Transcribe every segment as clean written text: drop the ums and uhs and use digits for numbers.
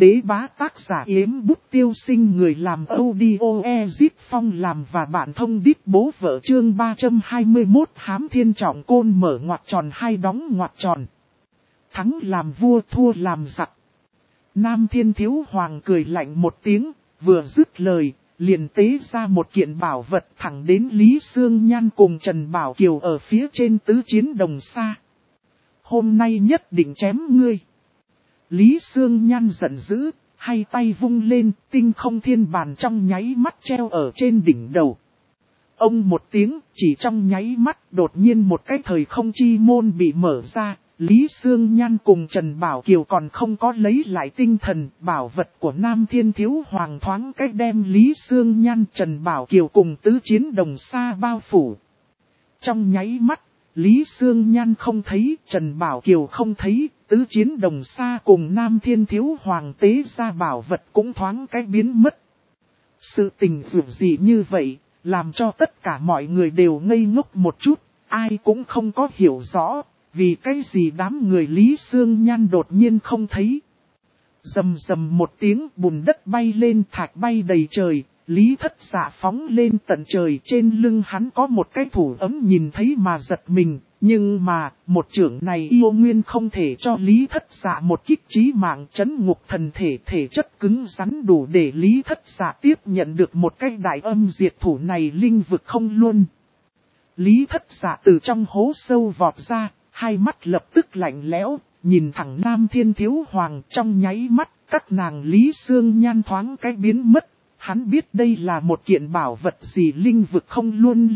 Đế bá tác giả Yếm Bút Tiêu Sinh, người làm audio Ezip Phong làm và bạn thông đít bố vợ. Chương 321 Hám Thiên Trọng Côn mở ngoặc tròn hai đóng ngoặc tròn. Thắng làm vua thua làm giặc. Nam Thiên Thiếu Hoàng cười lạnh một tiếng, vừa dứt lời, liền tế ra một kiện bảo vật thẳng đến Lý Sương Nhan cùng Trần Bảo Kiều ở phía trên tứ chiến đồng xa. Hôm nay nhất định chém ngươi. Lý Sương Nhan giận dữ, hai tay vung lên, tinh không thiên bàn trong nháy mắt treo ở trên đỉnh đầu. Ông một tiếng, chỉ trong nháy mắt, đột nhiên một cái thời không chi môn bị mở ra. Lý Sương Nhan cùng Trần Bảo Kiều còn không có lấy lại tinh thần, bảo vật của Nam Thiên Thiếu Hoàng thoáng cách đem Lý Sương Nhan, Trần Bảo Kiều cùng tứ chiến đồng xa bao phủ. Trong nháy mắt, Lý Sương Nhan không thấy, Trần Bảo Kiều không thấy, tứ chiến đồng xa cùng Nam Thiên Thiếu Hoàng tế ra bảo vật cũng thoáng cách biến mất. Sự tình dường gì như vậy, làm cho tất cả mọi người đều ngây ngốc một chút, ai cũng không có hiểu rõ. Vì cái gì đám người Lý Sương Nhan đột nhiên không thấy. Rầm rầm một tiếng, bùn đất bay lên, thạch bay đầy trời. Lý Thất Dạ phóng lên tận trời, trên lưng hắn có một cái thủ ấm, nhìn thấy mà giật mình. Nhưng mà, một chưởng này yêu nguyên không thể cho Lý Thất Dạ một kích chí mạng, trấn ngục thần thể, thể chất cứng rắn đủ để Lý Thất Dạ tiếp nhận được một cái đại âm diệt thủ này. Linh vực không luôn. Lý Thất Dạ từ trong hố sâu vọt ra, hai mắt lập tức lạnh lẽo, nhìn thẳng Nam Thiên Thiếu Hoàng. Trong nháy mắt, các nàng Lý Sương Nhan thoáng cái biến mất. Hắn biết đây là một kiện bảo vật gì. Linh vực không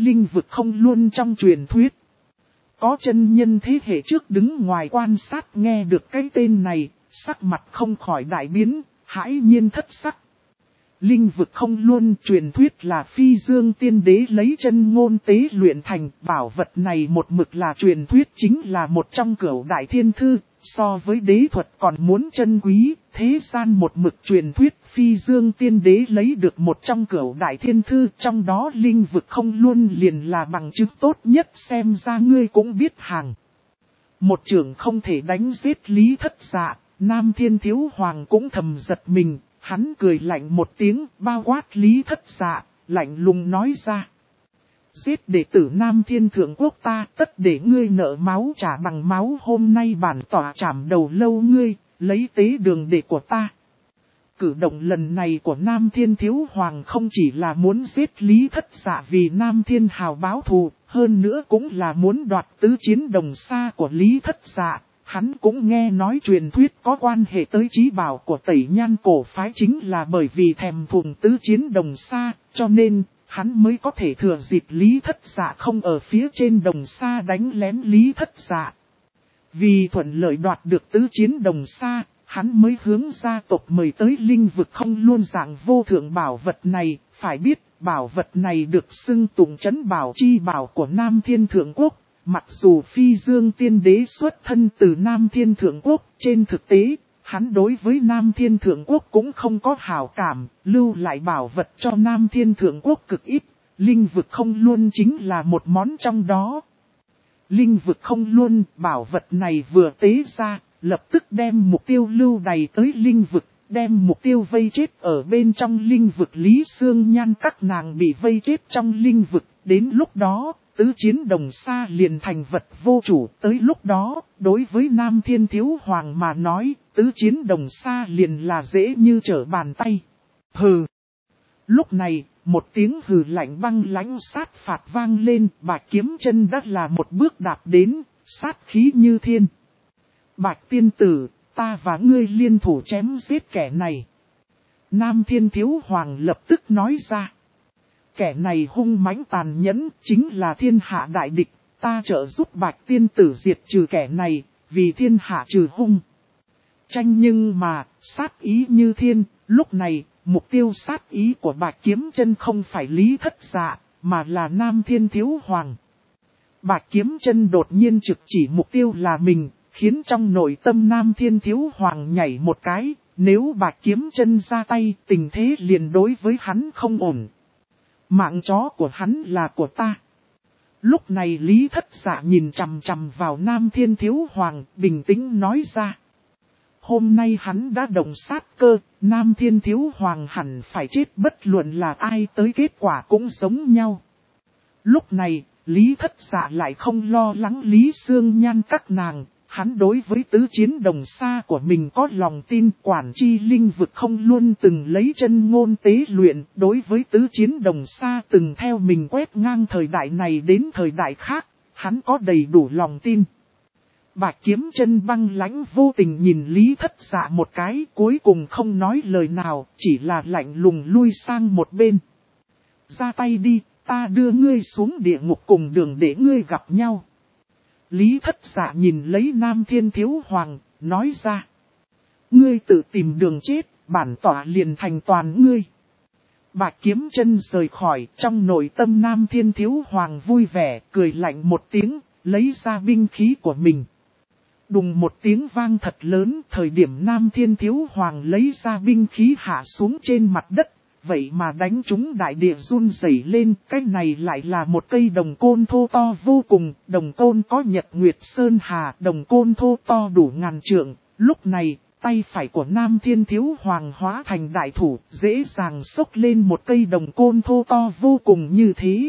luôn trong truyền thuyết. Có chân nhân thế hệ trước đứng ngoài quan sát nghe được cái tên này, sắc mặt không khỏi đại biến, hãi nhiên thất sắc. Linh vực không luôn truyền thuyết là Phi Dương Tiên Đế lấy chân ngôn tế luyện thành. Bảo vật này một mực là truyền thuyết, chính là một trong cửu đại thiên thư, so với đế thuật còn muốn chân quý. Thế gian một mực truyền thuyết Phi Dương Tiên Đế lấy được một trong cửu đại thiên thư, trong đó linh vực không luôn liền là bằng chứng tốt nhất. Xem ra ngươi cũng biết hàng. Một chưởng không thể đánh giết Lý Thất Dạ, Nam Thiên Thiếu Hoàng cũng thầm giật mình. Hắn cười lạnh một tiếng, bao quát Lý Thất Dạ, lạnh lùng nói ra. Giết đệ tử Nam Thiên Thượng Quốc ta, tất để ngươi nợ máu trả bằng máu. Hôm nay bản tỏa trảm đầu lâu ngươi, lấy tế đường đệ của ta. Cử động lần này của Nam Thiên Thiếu Hoàng không chỉ là muốn giết Lý Thất Dạ vì Nam Thiên Hào báo thù, hơn nữa cũng là muốn đoạt tứ chiến đồng xa của Lý Thất Dạ. Hắn cũng nghe nói truyền thuyết có quan hệ tới chí bảo của Tẩy Nhan cổ phái, chính là bởi vì thèm thuồng tứ chiến đồng xa, cho nên hắn mới có thể thừa dịp Lý Thất Dạ không ở phía trên đồng xa đánh lén Lý Thất Dạ. Vì thuận lợi đoạt được tứ chiến đồng xa, hắn mới hướng gia tộc mời tới linh vực không luôn dạng vô thượng bảo vật này. Phải biết, bảo vật này được xưng tụng trấn bảo chi bảo của Nam Thiên Thượng Quốc. Mặc dù Phi Dương Tiên Đế xuất thân từ Nam Thiên Thượng Quốc, trên thực tế, hắn đối với Nam Thiên Thượng Quốc cũng không có hảo cảm, lưu lại bảo vật cho Nam Thiên Thượng Quốc cực ít. Linh vực không luôn chính là một món trong đó. Linh vực không luôn, bảo vật này vừa tế ra, lập tức đem mục tiêu lưu đày tới linh vực, đem mục tiêu vây chết ở bên trong linh vực. Lý Sương Nhan các nàng bị vây chết trong linh vực, đến lúc đó, tứ chiến đồng xa liền thành vật vô chủ. Tới lúc đó, đối với Nam Thiên Thiếu Hoàng mà nói, tứ chiến đồng xa liền là dễ như trở bàn tay. Hừ! Lúc này, một tiếng hừ lạnh băng lãnh sát phạt vang lên, Bạch Kiếm Chân đã là một bước đạp đến, sát khí như thiên. Bạch tiên tử, ta và ngươi liên thủ chém giết kẻ này. Nam Thiên Thiếu Hoàng lập tức nói ra. Kẻ này hung mãnh tàn nhẫn, chính là thiên hạ đại địch, ta trợ giúp Bạch tiên tử diệt trừ kẻ này, vì thiên hạ trừ hung. Tranh nhưng mà, sát ý như thiên, lúc này, mục tiêu sát ý của Bạch Kiếm Chân không phải Lý Thất Dạ, mà là Nam Thiên Thiếu Hoàng. Bạch Kiếm Chân đột nhiên trực chỉ mục tiêu là mình, khiến trong nội tâm Nam Thiên Thiếu Hoàng nhảy một cái, nếu Bạch Kiếm Chân ra tay, tình thế liền đối với hắn không ổn. Mạng chó của hắn là của ta. Lúc này Lý Thất Dạ nhìn chằm chằm vào Nam Thiên Thiếu Hoàng, bình tĩnh nói ra. Hôm nay hắn đã động sát cơ, Nam Thiên Thiếu Hoàng hẳn phải chết bất luận là ai tới kết quả cũng giống nhau. Lúc này, Lý Thất Dạ lại không lo lắng Lý Sương Nhan các nàng, hắn đối với tứ chiến đồng xa của mình có lòng tin. Quản chi linh vực không luôn từng lấy chân ngôn tế luyện, đối với tứ chiến đồng xa từng theo mình quét ngang thời đại này đến thời đại khác, hắn có đầy đủ lòng tin. Bạch Kiếm Chân băng lãnh vô tình nhìn Lý Thất Dạ một cái, cuối cùng không nói lời nào, chỉ là lạnh lùng lui sang một bên. Ra tay đi, ta đưa ngươi xuống địa ngục cùng đường để ngươi gặp nhau. Lý Thất Dạ nhìn lấy Nam Thiên Thiếu Hoàng, nói ra. Ngươi tự tìm đường chết, bản tỏa liền thành toàn ngươi. Bạch Kiếm Chân rời khỏi, trong nội tâm Nam Thiên Thiếu Hoàng vui vẻ, cười lạnh một tiếng, lấy ra binh khí của mình. Đùng một tiếng vang thật lớn, thời điểm Nam Thiên Thiếu Hoàng lấy ra binh khí hạ xuống trên mặt đất, vậy mà đánh trúng đại địa run rẩy lên. Cái này lại là một cây đồng côn thô to vô cùng, đồng côn có nhật nguyệt sơn hà, đồng côn thô to đủ ngàn trượng. Lúc này, tay phải của Nam Thiên Thiếu Hoàng hóa thành đại thủ, dễ dàng xốc lên một cây đồng côn thô to vô cùng như thế.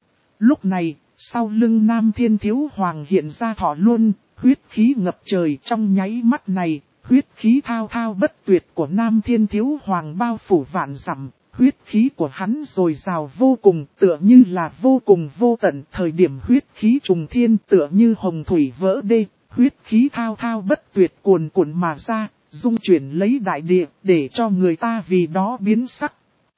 Lúc này, sau lưng Nam Thiên Thiếu Hoàng hiện ra thỏ luân, huyết khí ngập trời. Trong nháy mắt này, huyết khí thao thao bất tuyệt của Nam Thiên Thiếu Hoàng bao phủ vạn dặm. Huyết khí của hắn dồi dào vô cùng, tựa như là vô cùng vô tận. Thời điểm huyết khí trùng thiên tựa như hồng thủy vỡ đê, huyết khí thao thao bất tuyệt cuồn cuộn mà ra, dung chuyển lấy đại địa, để cho người ta vì đó biến sắc.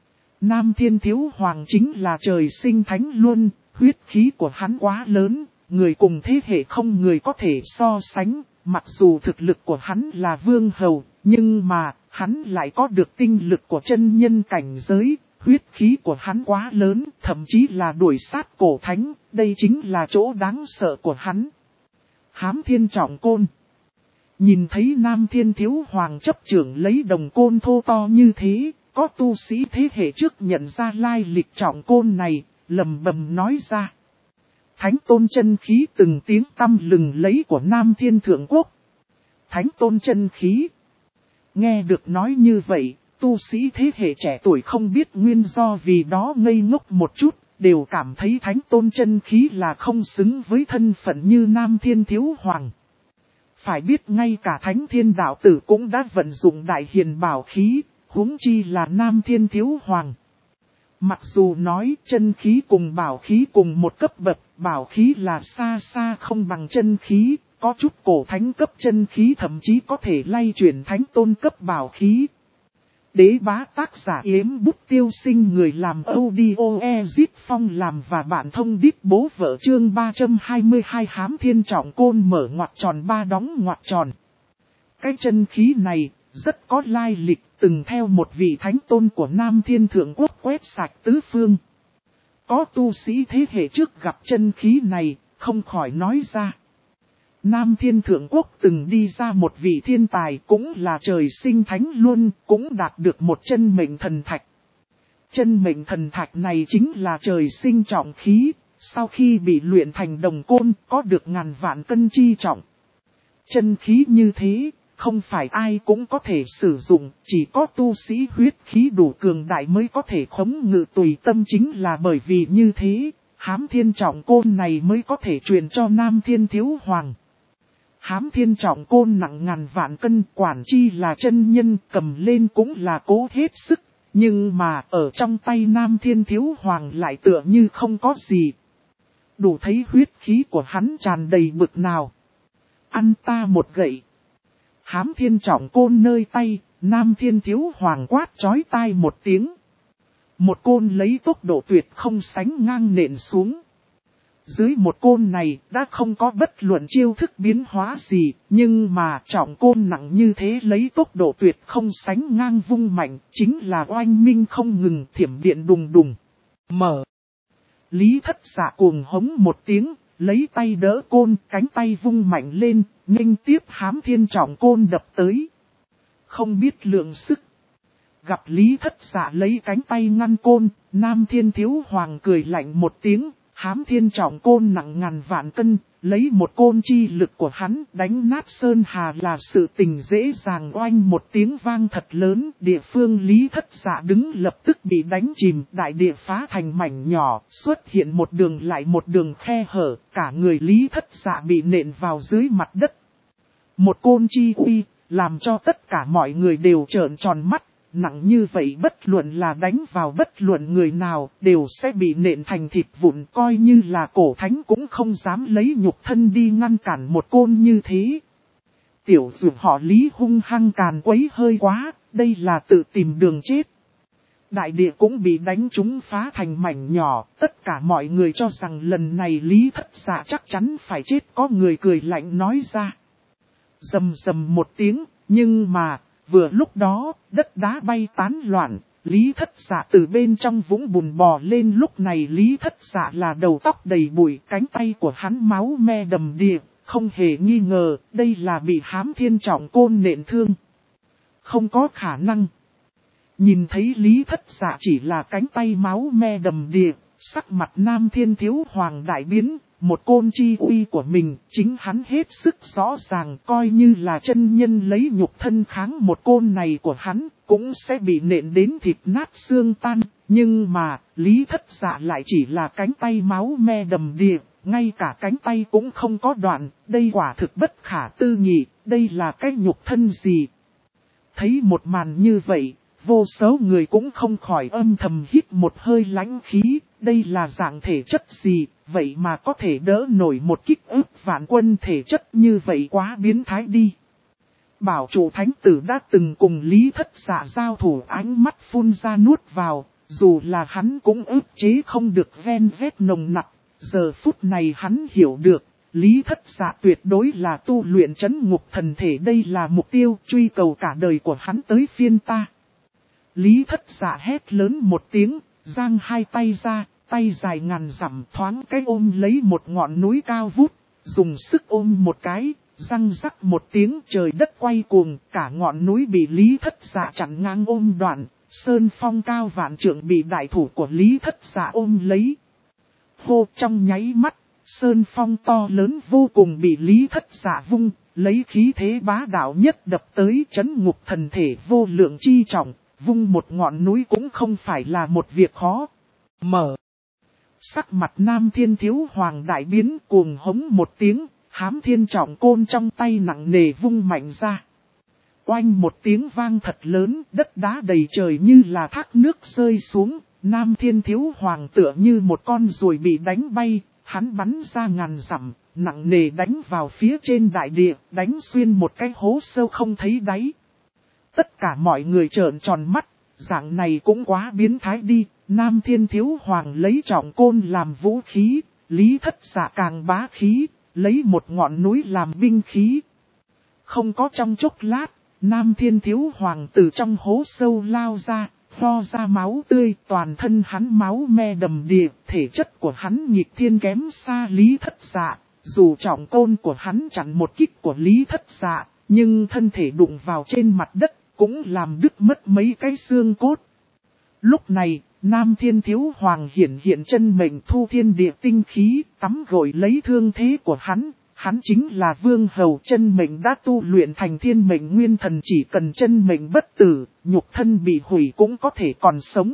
Nam Thiên Thiếu Hoàng chính là trời sinh thánh luân, huyết khí của hắn quá lớn, người cùng thế hệ không người có thể so sánh. Mặc dù thực lực của hắn là vương hầu, nhưng mà, hắn lại có được tinh lực của chân nhân cảnh giới. Huyết khí của hắn quá lớn, thậm chí là đuổi sát cổ thánh, đây chính là chỗ đáng sợ của hắn. Hám Thiên Trọng Côn. Nhìn thấy Nam Thiên Thiếu Hoàng chấp trưởng lấy đồng côn thô to như thế, có tu sĩ thế hệ trước nhận ra lai lịch trọng côn này, lầm bầm nói ra. Thánh tôn chân khí từng tiếng tăm lừng lấy của Nam Thiên Thượng Quốc. Thánh tôn chân khí. Nghe được nói như vậy, tu sĩ thế hệ trẻ tuổi không biết nguyên do vì đó ngây ngốc một chút, đều cảm thấy thánh tôn chân khí là không xứng với thân phận như Nam Thiên Thiếu Hoàng. Phải biết ngay cả Thánh Thiên Đạo Tử cũng đã vận dụng đại hiền bảo khí, huống chi là Nam Thiên Thiếu Hoàng. Mặc dù nói chân khí cùng bảo khí cùng một cấp bậc, bảo khí là xa xa không bằng chân khí, có chút cổ thánh cấp chân khí thậm chí có thể lay chuyển thánh tôn cấp bảo khí. Đế bá tác giả Yếm Bút Tiêu Sinh, người làm audio Ezit Phong làm và bạn thông điệp bố vợ chương 322 Hám Thiên Trọng Côn mở ngoặc tròn ba đóng ngoặc tròn. Cái chân khí này rất có lai lịch, từng theo một vị thánh tôn của Nam Thiên Thượng Quốc quét sạch tứ phương. Có tu sĩ thế hệ trước gặp chân khí này, không khỏi nói ra. Nam Thiên Thượng Quốc từng đi ra một vị thiên tài, cũng là trời sinh thánh luân, cũng đạt được một chân mệnh thần thạch. Chân mệnh thần thạch này chính là trời sinh trọng khí, sau khi bị luyện thành đồng côn, có được ngàn vạn cân chi trọng. Chân khí như thế, không phải ai cũng có thể sử dụng, chỉ có tu sĩ huyết khí đủ cường đại mới có thể khống ngự tùy tâm. Chính là bởi vì như thế, Hám Thiên Trọng Côn này mới có thể truyền cho Nam Thiên Thiếu Hoàng. Hám Thiên Trọng Côn nặng ngàn vạn cân, quản chi là chân nhân, cầm lên cũng là cố hết sức, nhưng mà ở trong tay Nam Thiên Thiếu Hoàng lại tựa như không có gì. Đủ thấy huyết khí của hắn tràn đầy bực nào. Ăn ta một gậy. Hám Thiên Trọng Côn nơi tay, Nam Thiên Thiếu Hoàng quát chói tai một tiếng. Một côn lấy tốc độ tuyệt không sánh ngang nện xuống. Dưới một côn này đã không có bất luận chiêu thức biến hóa gì, nhưng mà trọng côn nặng như thế lấy tốc độ tuyệt không sánh ngang vung mạnh, chính là oanh minh không ngừng, thiểm điện đùng đùng. Mở. Lý Thất Dạ cuồng hống một tiếng, lấy tay đỡ côn, cánh tay vung mạnh lên, nghênh tiếp Hám Thiên Trọng Côn đập tới. Không biết lượng sức. Gặp Lý Thất Dạ lấy cánh tay ngăn côn, Nam Thiên Thiếu Hoàng cười lạnh một tiếng. Hám Thiên Trọng Côn nặng ngàn vạn cân, lấy một côn chi lực của hắn đánh nát sơn hà là sự tình dễ dàng. Oanh một tiếng vang thật lớn, địa phương Lý Thất Dạ đứng lập tức bị đánh chìm, đại địa phá thành mảnh nhỏ, xuất hiện một đường lại một đường khe hở, cả người Lý Thất Dạ bị nện vào dưới mặt đất. Một côn chi uy, làm cho tất cả mọi người đều trợn tròn mắt. Nặng như vậy bất luận là đánh vào bất luận người nào đều sẽ bị nện thành thịt vụn, coi như là cổ thánh cũng không dám lấy nhục thân đi ngăn cản một côn như thế. Tiểu dược họ Lý hung hăng càn quấy hơi quá, đây là tự tìm đường chết. Đại địa cũng bị đánh trúng phá thành mảnh nhỏ, tất cả mọi người cho rằng lần này Lý Thất Dạ chắc chắn phải chết, có người cười lạnh nói ra. Rầm rầm một tiếng, nhưng mà... Vừa lúc đó, đất đá bay tán loạn, Lý Thất Dạ từ bên trong vũng bùn bò lên. Lúc này Lý Thất Dạ là đầu tóc đầy bụi, cánh tay của hắn máu me đầm đìa, không hề nghi ngờ, đây là bị Hám Thiên Trọng Côn nện thương. Không có khả năng. Nhìn thấy Lý Thất Dạ chỉ là cánh tay máu me đầm đìa, sắc mặt Nam Thiên Thiếu Hoàng đại biến. Một côn chi uy của mình, chính hắn hết sức rõ ràng, coi như là chân nhân lấy nhục thân kháng một côn này của hắn, cũng sẽ bị nện đến thịt nát xương tan. Nhưng mà, Lý Thất Dạ lại chỉ là cánh tay máu me đầm đìa, ngay cả cánh tay cũng không có đoạn, đây quả thực bất khả tư nghị, đây là cái nhục thân gì? Thấy một màn như vậy, vô số người cũng không khỏi âm thầm hít một hơi lãnh khí, đây là dạng thể chất gì? Vậy mà có thể đỡ nổi một kích ức vạn quân thể chất như vậy, quá biến thái đi. Bảo chủ thánh tử đã từng cùng Lý Thất Dạ giao thủ, ánh mắt phun ra nuốt vào, dù là hắn cũng ức chế không được ven vét nồng nặc. Giờ phút này hắn hiểu được, Lý Thất Dạ tuyệt đối là tu luyện trấn ngục thần thể, đây là mục tiêu truy cầu cả đời của hắn, tới phiên ta. Lý Thất Dạ hét lớn một tiếng, giang hai tay ra. Tay dài ngàn dặm thoáng cái ôm lấy một ngọn núi cao vút, dùng sức ôm một cái, răng rắc một tiếng, trời đất quay cuồng, cả ngọn núi bị Lý Thất Dạ chặn ngang ôm đoạn, sơn phong cao vạn trượng bị đại thủ của Lý Thất Dạ ôm lấy. Hô, trong nháy mắt, sơn phong to lớn vô cùng bị Lý Thất Dạ vung, lấy khí thế bá đạo nhất đập tới trấn ngục thần thể vô lượng chi trọng, vung một ngọn núi cũng không phải là một việc khó. Sắc mặt Nam Thiên Thiếu Hoàng đại biến, cuồng hống một tiếng, Hám Thiên Trọng Côn trong tay nặng nề vung mạnh ra. Oanh một tiếng vang thật lớn, đất đá đầy trời như là thác nước rơi xuống, Nam Thiên Thiếu Hoàng tựa như một con ruồi bị đánh bay, hắn bắn ra ngàn dặm, nặng nề đánh vào phía trên đại địa, đánh xuyên một cái hố sâu không thấy đáy. Tất cả mọi người trợn tròn mắt, dạng này cũng quá biến thái đi. Nam Thiên Thiếu Hoàng lấy trọng côn làm vũ khí, Lý Thất Dạ càng bá khí, lấy một ngọn núi làm binh khí. Không có trong chốc lát, Nam Thiên Thiếu Hoàng từ trong hố sâu lao ra, ho ra máu tươi, toàn thân hắn máu me đầm đìa, thể chất của hắn nghịch thiên kém xa Lý Thất Dạ. Dù trọng côn của hắn chặn một kích của Lý Thất Dạ, nhưng thân thể đụng vào trên mặt đất, cũng làm đứt mất mấy cái xương cốt. Lúc này, Nam Thiên Thiếu Hoàng hiện chân mệnh thu thiên địa tinh khí, tắm gội lấy thương thế của hắn. Hắn chính là vương hầu, chân mệnh đã tu luyện thành thiên mệnh nguyên thần, chỉ cần chân mệnh bất tử, nhục thân bị hủy cũng có thể còn sống.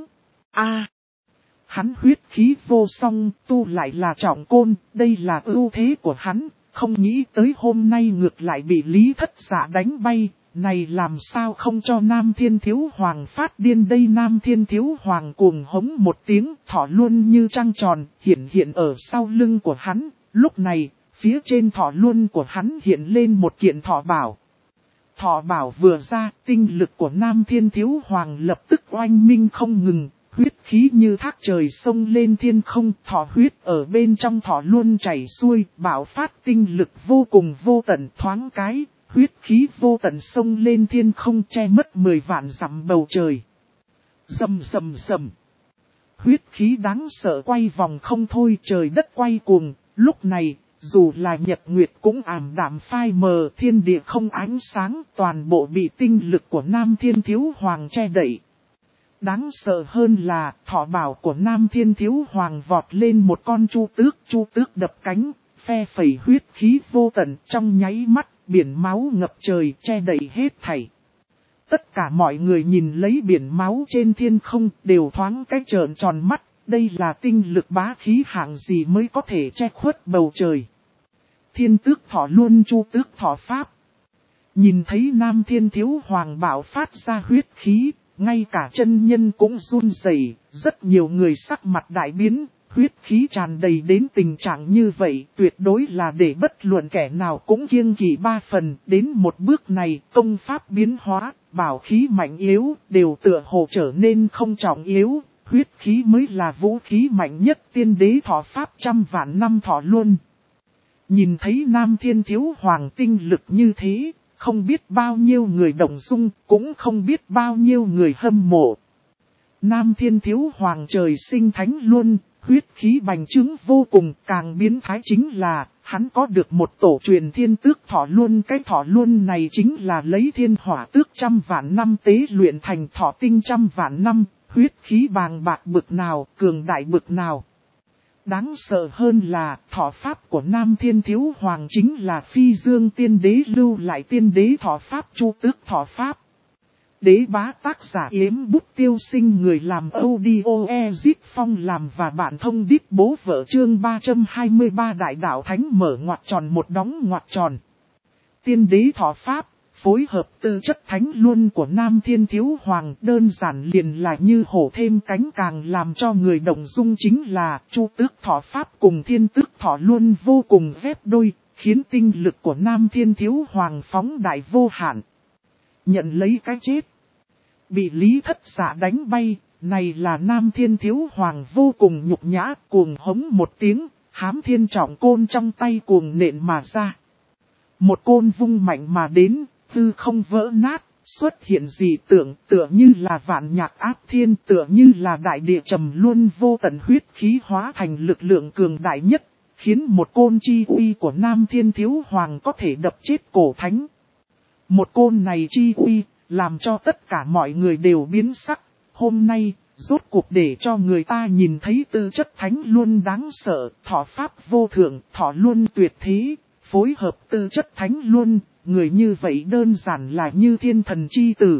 Hắn huyết khí vô song, tu lại là trọng côn, đây là ưu thế của hắn, không nghĩ tới hôm nay ngược lại bị Lý Thất Dạ đánh bay. Này làm sao không cho Nam Thiên Thiếu Hoàng phát điên đây? Nam Thiên Thiếu Hoàng cuồng hống một tiếng, thỏ luân như trăng tròn, hiện ở sau lưng của hắn. Lúc này, phía trên thỏ luân của hắn hiện lên một kiện thỏ bảo. Thỏ bảo vừa ra, tinh lực của Nam Thiên Thiếu Hoàng lập tức oanh minh không ngừng, huyết khí như thác trời sông lên thiên không, thỏ huyết ở bên trong thỏ luân chảy xuôi, bạo phát tinh lực vô cùng vô tận, thoáng cái. Huyết khí vô tận sông lên thiên không, che mất 10 vạn dặm bầu trời. Rầm rầm rầm. Huyết khí đáng sợ quay vòng không thôi, trời đất quay cuồng. Lúc này, dù là nhật nguyệt cũng ảm đạm phai mờ, thiên địa không ánh sáng, toàn bộ bị tinh lực của Nam Thiên Thiếu Hoàng che đậy. Đáng sợ hơn là thọ bảo của Nam Thiên Thiếu Hoàng vọt lên một con chu tước đập cánh, phe phẩy huyết khí vô tận trong nháy mắt, biển máu ngập trời che đậy hết thảy. Tất cả mọi người nhìn lấy biển máu trên thiên không đều thoáng cái trợn tròn mắt, đây là tinh lực bá khí hạng gì mới có thể che khuất bầu trời. Thiên tước thọ luôn chu tước thọ pháp. Nhìn thấy Nam Thiên Thiếu Hoàng bạo phát ra huyết khí, ngay cả chân nhân cũng run rẩy, rất nhiều người sắc mặt đại biến, huyết khí tràn đầy đến tình trạng như vậy, tuyệt đối là để bất luận kẻ nào cũng kiêng kỵ 3 phần, đến một bước này, công pháp biến hóa, bảo khí mạnh yếu, đều tựa hồ trở nên không trọng yếu, huyết khí mới là vũ khí mạnh nhất tiên đế thọ pháp trăm vạn năm thọ luôn. Nhìn thấy Nam Thiên Thiếu Hoàng tinh lực như thế, không biết bao nhiêu người động dung, cũng không biết bao nhiêu người hâm mộ. Nam Thiên Thiếu Hoàng trời sinh thánh luôn, huyết khí bành trướng vô cùng, càng biến thái chính là, hắn có được một tổ truyền thiên tước thọ luôn. Cái thọ luôn này chính là lấy thiên hỏa tước trăm vạn năm tế luyện thành thọ tinh trăm vạn năm, huyết khí bàng bạc bực nào, cường đại bực nào. Đáng sợ hơn là, thọ pháp của Nam Thiên Thiếu Hoàng chính là phi dương tiên đế lưu lại tiên đế thọ pháp chu tước thọ pháp. Đế bá tác giả Yếm Bút Tiêu Sinh, người làm audio Ezit Phong làm và bạn thông đít bố vợ chương 323 đại đạo thánh mở ngoặc tròn một đóng ngoặc tròn. Tiên đế thọ pháp, phối hợp tư chất thánh luôn của Nam Thiên Thiếu Hoàng, đơn giản liền là như hổ thêm cánh. Càng làm cho người động dung chính là chu tước thọ pháp cùng thiên tước thọ luôn vô cùng ghép đôi, khiến tinh lực của Nam Thiên Thiếu Hoàng phóng đại vô hạn. Nhận lấy cái chết. Bị Lý Thất Dạ đánh bay, này là Nam Thiên Thiếu Hoàng vô cùng nhục nhã, cuồng hống một tiếng, hám thiên trọng côn trong tay cuồng nện mà ra. Một côn vung mạnh mà đến, hư không vỡ nát, xuất hiện dị tượng, tựa như là vạn nhạc áp thiên, tựa như là đại địa trầm luôn vô tận huyết khí hóa thành lực lượng cường đại nhất, khiến một côn chi uy của Nam Thiên Thiếu Hoàng có thể đập chết cổ thánh. Một côn này chi uy, làm cho tất cả mọi người đều biến sắc. Hôm nay, rốt cuộc để cho người ta nhìn thấy tư chất thánh luôn đáng sợ, thọ pháp vô thượng, thọ luôn tuyệt thế, phối hợp tư chất thánh luôn, người như vậy đơn giản là như thiên thần chi tử.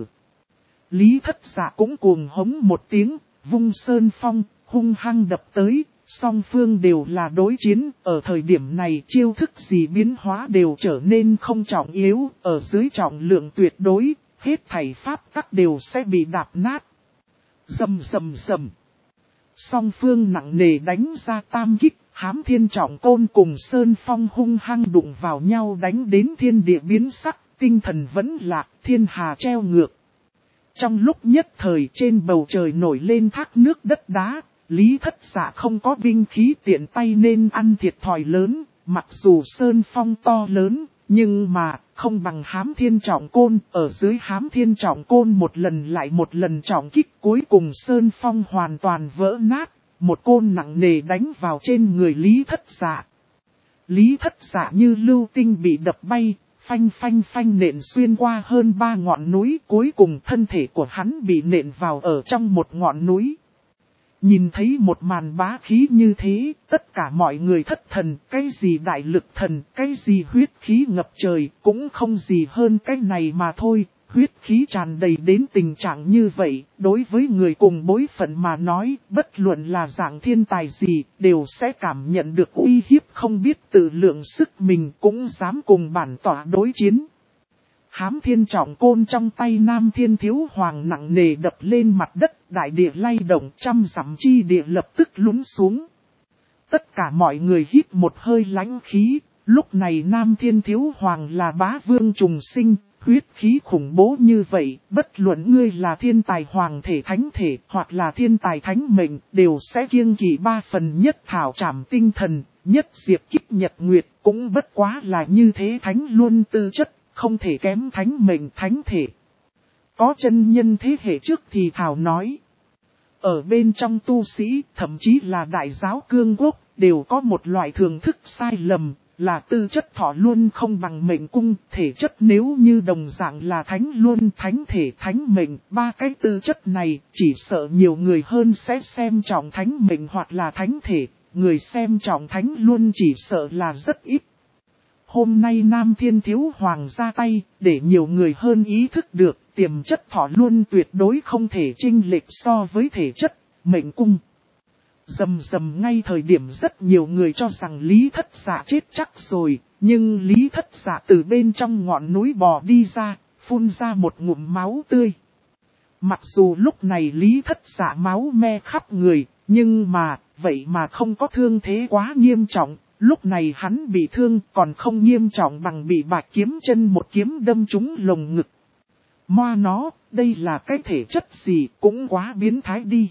Lý Thất Dạ cũng cuồng hống một tiếng, vung sơn phong, hung hăng đập tới. Song phương đều là đối chiến, ở thời điểm này chiêu thức gì biến hóa đều trở nên không trọng yếu, ở dưới trọng lượng tuyệt đối, hết thảy pháp tắc đều sẽ bị đạp nát. Rầm rầm rầm. Song phương nặng nề đánh ra tam kích, hám thiên trọng côn cùng sơn phong hung hăng đụng vào nhau đánh đến thiên địa biến sắc, tinh thần vẫn lạc, thiên hà treo ngược. Trong lúc nhất thời trên bầu trời nổi lên thác nước đất đá. Lý Thất Dạ không có binh khí tiện tay nên ăn thiệt thòi lớn, mặc dù sơn phong to lớn, nhưng mà không bằng hám thiên trọng côn. Ở dưới hám thiên trọng côn một lần lại một lần trọng kích, cuối cùng sơn phong hoàn toàn vỡ nát, một côn nặng nề đánh vào trên người Lý Thất Dạ. Lý Thất Dạ như lưu tinh bị đập bay, phanh phanh phanh nện xuyên qua hơn 3 ngọn núi, cuối cùng thân thể của hắn bị nện vào ở trong một ngọn núi. Nhìn thấy một màn bá khí như thế, tất cả mọi người thất thần, cái gì đại lực thần, cái gì huyết khí ngập trời, cũng không gì hơn cái này mà thôi. Huyết khí tràn đầy đến tình trạng như vậy, đối với người cùng bối phận mà nói, bất luận là dạng thiên tài gì, đều sẽ cảm nhận được uy hiếp, không biết tự lượng sức mình cũng dám cùng bản tỏa đối chiến. Hám thiên trọng côn trong tay Nam Thiên Thiếu Hoàng nặng nề đập lên mặt đất, đại địa lay động, trăm dặm chi địa lập tức lún xuống. Tất cả mọi người hít một hơi lãnh khí, lúc này Nam Thiên Thiếu Hoàng là bá vương trùng sinh, huyết khí khủng bố như vậy, bất luận ngươi là thiên tài hoàng thể thánh thể hoặc là thiên tài thánh mệnh, đều sẽ kiêng kỵ 3 phần. Nhất thảo trảm tinh thần, nhất diệp kích nhật nguyệt, cũng bất quá là như thế. Thánh luôn tư chất, không thể kém thánh mệnh thánh thể. Có chân nhân thế hệ trước thì thảo nói. Ở bên trong tu sĩ, thậm chí là đại giáo cương quốc, đều có một loại thường thức sai lầm. là tư chất thọ luôn không bằng mệnh cung, thể chất nếu như đồng dạng là thánh luôn, thánh thể, thánh mệnh, ba cái tư chất này chỉ sợ nhiều người hơn sẽ xem trọng thánh mệnh hoặc là thánh thể, người xem trọng thánh luôn chỉ sợ là rất ít. Hôm nay Nam Thiên Thiếu Hoàng ra tay, để nhiều người hơn ý thức được, tiềm chất thọ luôn tuyệt đối không thể chênh lệch so với thể chất, mệnh cung. Rầm rầm ngay thời điểm rất nhiều người cho rằng Lý Thất Dạ chết chắc rồi, nhưng Lý Thất Dạ từ bên trong ngọn núi bò đi ra, phun ra một ngụm máu tươi. Mặc dù lúc này Lý Thất Dạ máu me khắp người, nhưng mà, vậy mà không có thương thế quá nghiêm trọng, lúc này hắn bị thương còn không nghiêm trọng bằng bị Bạch Kiếm Chân một kiếm đâm trúng lồng ngực. Moa nó, đây là cái thể chất gì cũng quá biến thái đi.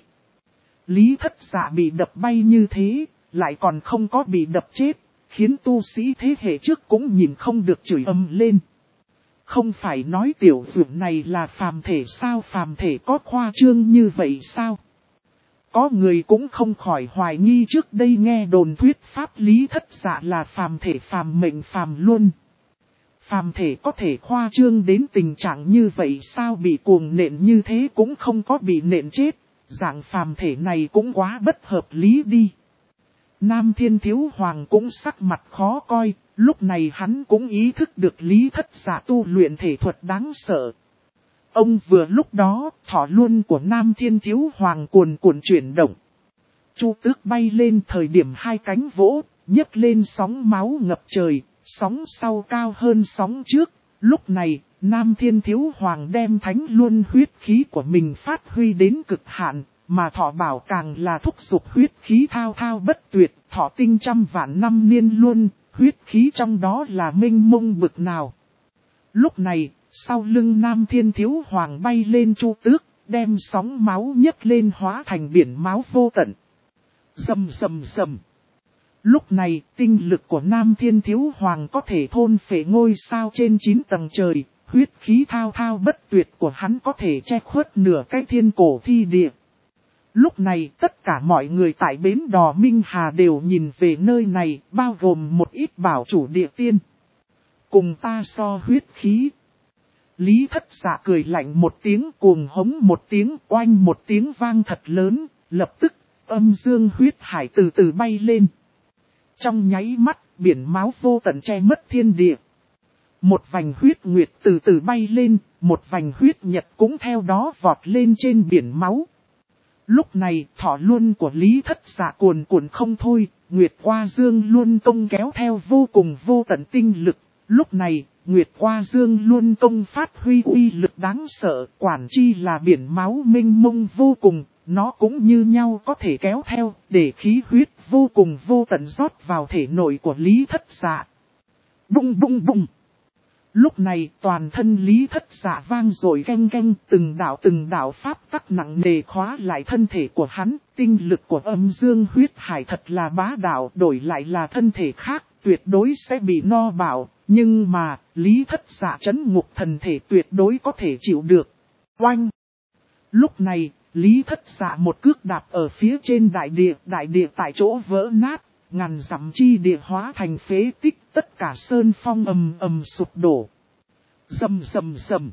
Lý Thất Dạ bị đập bay như thế, lại còn không có bị đập chết, khiến tu sĩ thế hệ trước cũng nhìn không được chửi ầm lên. Không phải nói tiểu dược này là phàm thể sao, phàm thể có khoa trương như vậy sao? Có người cũng không khỏi hoài nghi trước đây nghe đồn thuyết pháp Lý Thất Dạ là phàm thể phàm mệnh phàm luôn. Phàm thể có thể khoa trương đến tình trạng như vậy sao, bị cuồng nện như thế cũng không có bị nện chết. Dạng phàm thể này cũng quá bất hợp lý đi. Nam Thiên Thiếu Hoàng cũng sắc mặt khó coi, lúc này hắn cũng ý thức được Lý Thất Dạ tu luyện thể thuật đáng sợ. Ông vừa lúc đó, thỏ luân của Nam Thiên Thiếu Hoàng cuồn cuộn chuyển động. Chu Tước bay lên thời điểm hai cánh vỗ, nhấc lên sóng máu ngập trời, sóng sau cao hơn sóng trước. Lúc này, Nam Thiên Thiếu Hoàng đem thánh luân huyết khí của mình phát huy đến cực hạn, mà thọ bảo càng là thúc giục huyết khí thao thao bất tuyệt, thọ tinh trăm vạn năm niên luân, huyết khí trong đó là mênh mông bực nào. Lúc này, sau lưng Nam Thiên Thiếu Hoàng bay lên Chu Tước, đem sóng máu nhấc lên hóa thành biển máu vô tận. Rầm rầm rầm. Lúc này, tinh lực của Nam Thiên Thiếu Hoàng có thể thôn phệ ngôi sao trên 9 tầng trời, huyết khí thao thao bất tuyệt của hắn có thể che khuất nửa cái thiên cổ thi địa. Lúc này, tất cả mọi người tại bến đò Minh Hà đều nhìn về nơi này, bao gồm một ít bảo chủ địa tiên. Cùng ta so huyết khí. Lý Thất Dạ cười lạnh một tiếng, cuồng hống một tiếng, oanh một tiếng vang thật lớn, lập tức, âm dương huyết hải từ từ bay lên. Trong nháy mắt, biển máu vô tận che mất thiên địa. Một vành huyết nguyệt từ từ bay lên, một vành huyết nhật cũng theo đó vọt lên trên biển máu. Lúc này, thọ luân của Lý Thất Dạ cuồn cuộn không thôi, Nguyệt Hoa Dương Luân Công kéo theo vô cùng vô tận tinh lực. Lúc này, Nguyệt Hoa Dương Luân Công phát huy uy lực đáng sợ, quản chi là biển máu mênh mông vô cùng, nó cũng như nhau có thể kéo theo, để khí huyết vô cùng vô tận rót vào thể nội của Lý Thất Dạ. Bung bung bung. Lúc này toàn thân Lý Thất Dạ vang rồi ganh ganh, từng đạo pháp tắc nặng nề khóa lại thân thể của hắn, tinh lực của âm dương huyết hải thật là bá đạo, đổi lại là thân thể khác, tuyệt đối sẽ bị no bạo, nhưng mà, Lý Thất Dạ trấn ngục thần thể tuyệt đối có thể chịu được. Oanh! Lúc này, Lý Thất Dạ một cước đạp ở phía trên đại địa tại chỗ vỡ nát, ngàn dặm chi địa hóa thành phế tích, tất cả sơn phong ầm ầm sụp đổ. Rầm rầm rầm.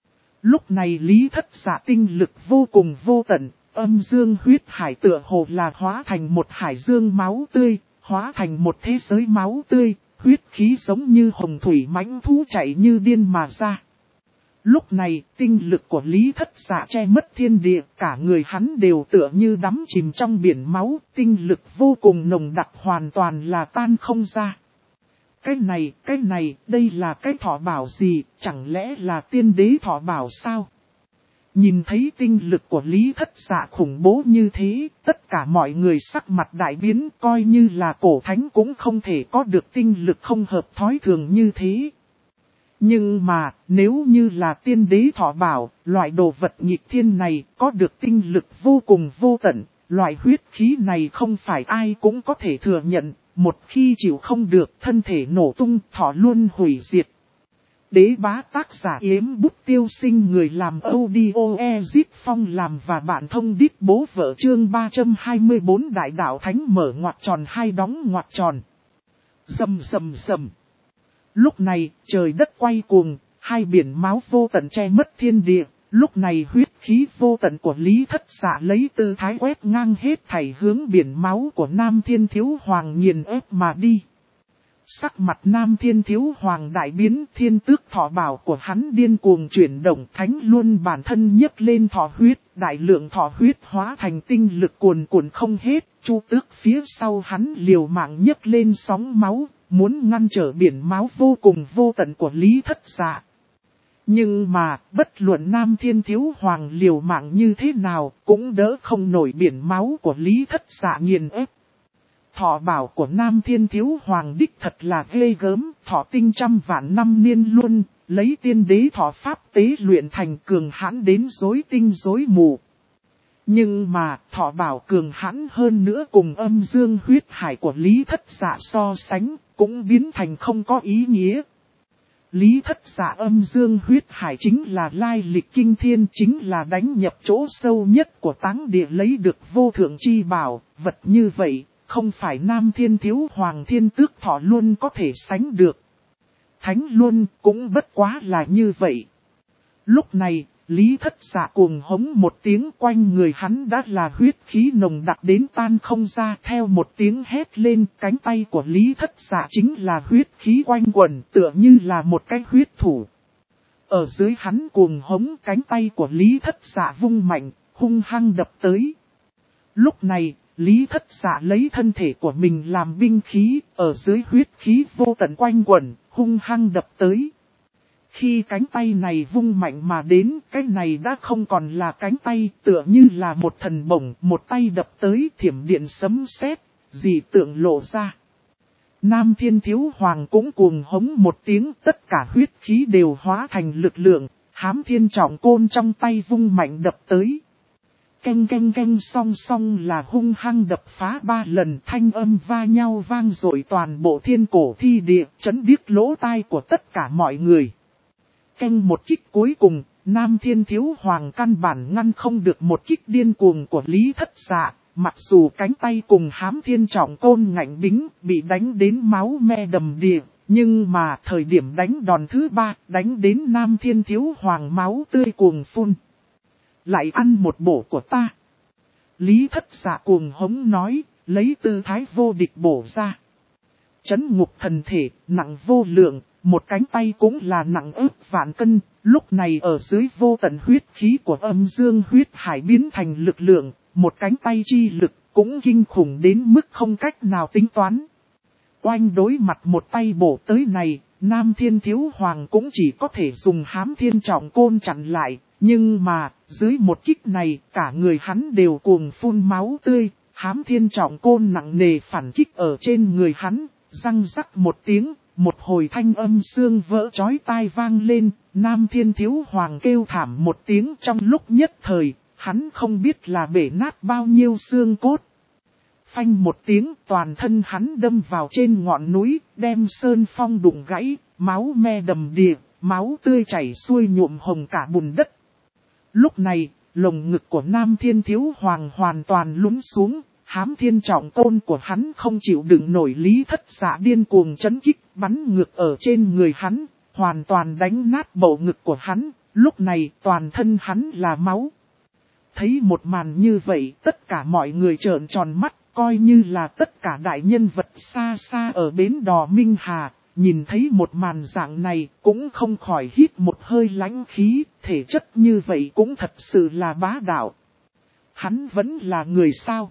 Lúc này Lý Thất Dạ tinh lực vô cùng vô tận, âm dương huyết hải tựa hồ là hóa thành một hải dương máu tươi, hóa thành một thế giới máu tươi, huyết khí giống như hồng thủy mãnh thú chạy như điên mà ra. Lúc này, tinh lực của Lý Thất Dạ che mất thiên địa, cả người hắn đều tựa như đắm chìm trong biển máu, tinh lực vô cùng nồng đặc hoàn toàn là tan không ra. Cái này, đây là cái thọ bảo gì, chẳng lẽ là tiên đế thọ bảo sao? Nhìn thấy tinh lực của Lý Thất Dạ khủng bố như thế, tất cả mọi người sắc mặt đại biến, coi như là cổ thánh cũng không thể có được tinh lực không hợp thói thường như thế. Nhưng mà, nếu như là tiên đế thọ bảo, loại đồ vật nghịch thiên này có được tinh lực vô cùng vô tận, loại huyết khí này không phải ai cũng có thể thừa nhận, một khi chịu không được thân thể nổ tung thọ luôn hủy diệt. Đế bá tác giả Yếm Bút Tiêu Sinh, người làm audio Ezip Phong làm và bạn thông đít bố vợ chương 324 đại đạo thánh mở ngoặc tròn hai đóng ngoặc tròn. Rầm rầm rầm. Lúc này, trời đất quay cuồng, hai biển máu vô tận che mất thiên địa. Lúc này huyết khí vô tận của Lý Thất Dạ lấy tư thái quét ngang hết thảy hướng biển máu của Nam Thiên Thiếu Hoàng nghiền ép mà đi. Sắc mặt Nam Thiên Thiếu Hoàng đại biến, thiên tước thọ bảo của hắn điên cuồng chuyển động, thánh luôn bản thân nhấc lên thọ huyết, đại lượng thọ huyết hóa thành tinh lực cuồn cuộn không hết, chu tước phía sau hắn liều mạng nhấc lên sóng máu, muốn ngăn trở biển máu vô cùng vô tận của Lý Thất Dạ. Nhưng mà, bất luận Nam Thiên Thiếu Hoàng liều mạng như thế nào, cũng đỡ không nổi biển máu của Lý Thất Dạ nghiền ép. Thọ bảo của Nam Thiên Thiếu Hoàng đích thật là ghê gớm, thọ tinh trăm vạn năm niên luôn, lấy tiên đế thọ pháp tế luyện thành cường hãn đến rối tinh rối mù. Nhưng mà, thọ bảo cường hãn hơn nữa cùng âm dương huyết hải của Lý Thất Dạ so sánh, cũng biến thành không có ý nghĩa. Lý Thất Dạ âm dương huyết hải chính là lai lịch kinh thiên, chính là đánh nhập chỗ sâu nhất của táng địa lấy được vô thượng chi bảo, vật như vậy, không phải Nam Thiên Thiếu Hoàng thiên tước thọ luôn có thể sánh được. Thánh luôn cũng bất quá là như vậy. Lúc này, Lý Thất Dạ cuồng hống một tiếng, quanh người hắn đã là huyết khí nồng đặc đến tan không ra, theo một tiếng hét lên, cánh tay của Lý Thất Dạ chính là huyết khí quanh quẩn, tựa như là một cái huyết thủ. Ở dưới hắn cuồng hống, cánh tay của Lý Thất Dạ vung mạnh, hung hăng đập tới. Lúc này, Lý Thất Dạ lấy thân thể của mình làm binh khí, ở dưới huyết khí vô tận quanh quẩn, hung hăng đập tới. Khi cánh tay này vung mạnh mà đến, cái này đã không còn là cánh tay, tựa như là một thần bổng, một tay đập tới thiểm điện sấm sét, dị tượng lộ ra. Nam Thiên Thiếu Hoàng cũng cuồng hống một tiếng, tất cả huyết khí đều hóa thành lực lượng, hám thiên trọng côn trong tay vung mạnh đập tới. Canh canh canh song song là hung hăng đập phá 3 lần, thanh âm va nhau vang dội toàn bộ thiên cổ thi địa, chấn điếc lỗ tai của tất cả mọi người. Canh một kích cuối cùng, Nam Thiên Thiếu Hoàng căn bản ngăn không được một kích điên cuồng của Lý Thất Dạ, mặc dù cánh tay cùng hám thiên trọng côn ngạnh bính, bị đánh đến máu me đầm đìa, nhưng mà thời điểm đánh đòn thứ 3, đánh đến Nam Thiên Thiếu Hoàng máu tươi cuồng phun. Lại ăn một bổ của ta. Lý Thất Dạ cuồng hống nói, lấy tư thái vô địch bổ ra. Chấn ngục thần thể, nặng vô lượng, một cánh tay cũng là nặng ức vạn cân, lúc này ở dưới vô tận huyết khí của âm dương huyết hải biến thành lực lượng, một cánh tay chi lực cũng kinh khủng đến mức không cách nào tính toán. Oanh đối mặt một tay bổ tới này, Nam Thiên Thiếu Hoàng cũng chỉ có thể dùng hám thiên trọng côn chặn lại, nhưng mà, dưới một kích này, cả người hắn đều cuồng phun máu tươi, hám thiên trọng côn nặng nề phản kích ở trên người hắn, răng rắc một tiếng, một hồi thanh âm xương vỡ chói tai vang lên, Nam Thiên Thiếu Hoàng kêu thảm một tiếng trong lúc nhất thời, hắn không biết là bể nát bao nhiêu xương cốt. Phanh một tiếng toàn thân hắn đâm vào trên ngọn núi, đem sơn phong đụng gãy, máu me đầm đìa, máu tươi chảy xuôi nhuộm hồng cả bùn đất. Lúc này, lồng ngực của Nam Thiên Thiếu Hoàng hoàn toàn lún xuống, hám thiên trọng côn của hắn không chịu đựng nổi Lý Thất Dạ điên cuồng chấn kích, bắn ngược ở trên người hắn, hoàn toàn đánh nát bầu ngực của hắn, lúc này toàn thân hắn là máu. Thấy một màn như vậy, tất cả mọi người trợn tròn mắt, coi như là tất cả đại nhân vật xa xa ở bến đò Minh Hà, nhìn thấy một màn dạng này cũng không khỏi hít một hơi lãnh khí, thể chất như vậy cũng thật sự là bá đạo. Hắn vẫn là người sao?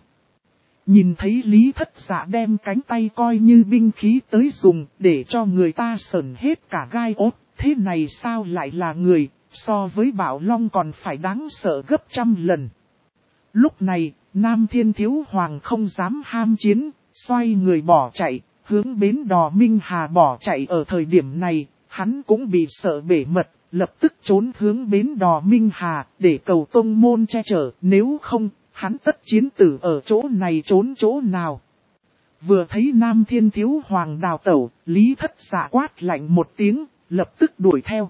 Nhìn thấy Lý Thất Dạ đem cánh tay coi như binh khí tới dùng để cho người ta sởn hết cả gai ốt, thế này sao lại là người, so với Bảo Long còn phải đáng sợ gấp trăm lần. Lúc này, Nam Thiên Thiếu Hoàng không dám ham chiến, xoay người bỏ chạy, hướng bến đò Minh Hà bỏ chạy. Ở thời điểm này, hắn cũng bị sợ bể mật, lập tức trốn hướng bến đò Minh Hà để cầu tông môn che chở, nếu không, hắn tất chiến tử ở chỗ này trốn chỗ nào. Vừa thấy Nam Thiên Thiếu Hoàng đào tẩu, Lý Thất Dạ quát lạnh một tiếng, lập tức đuổi theo.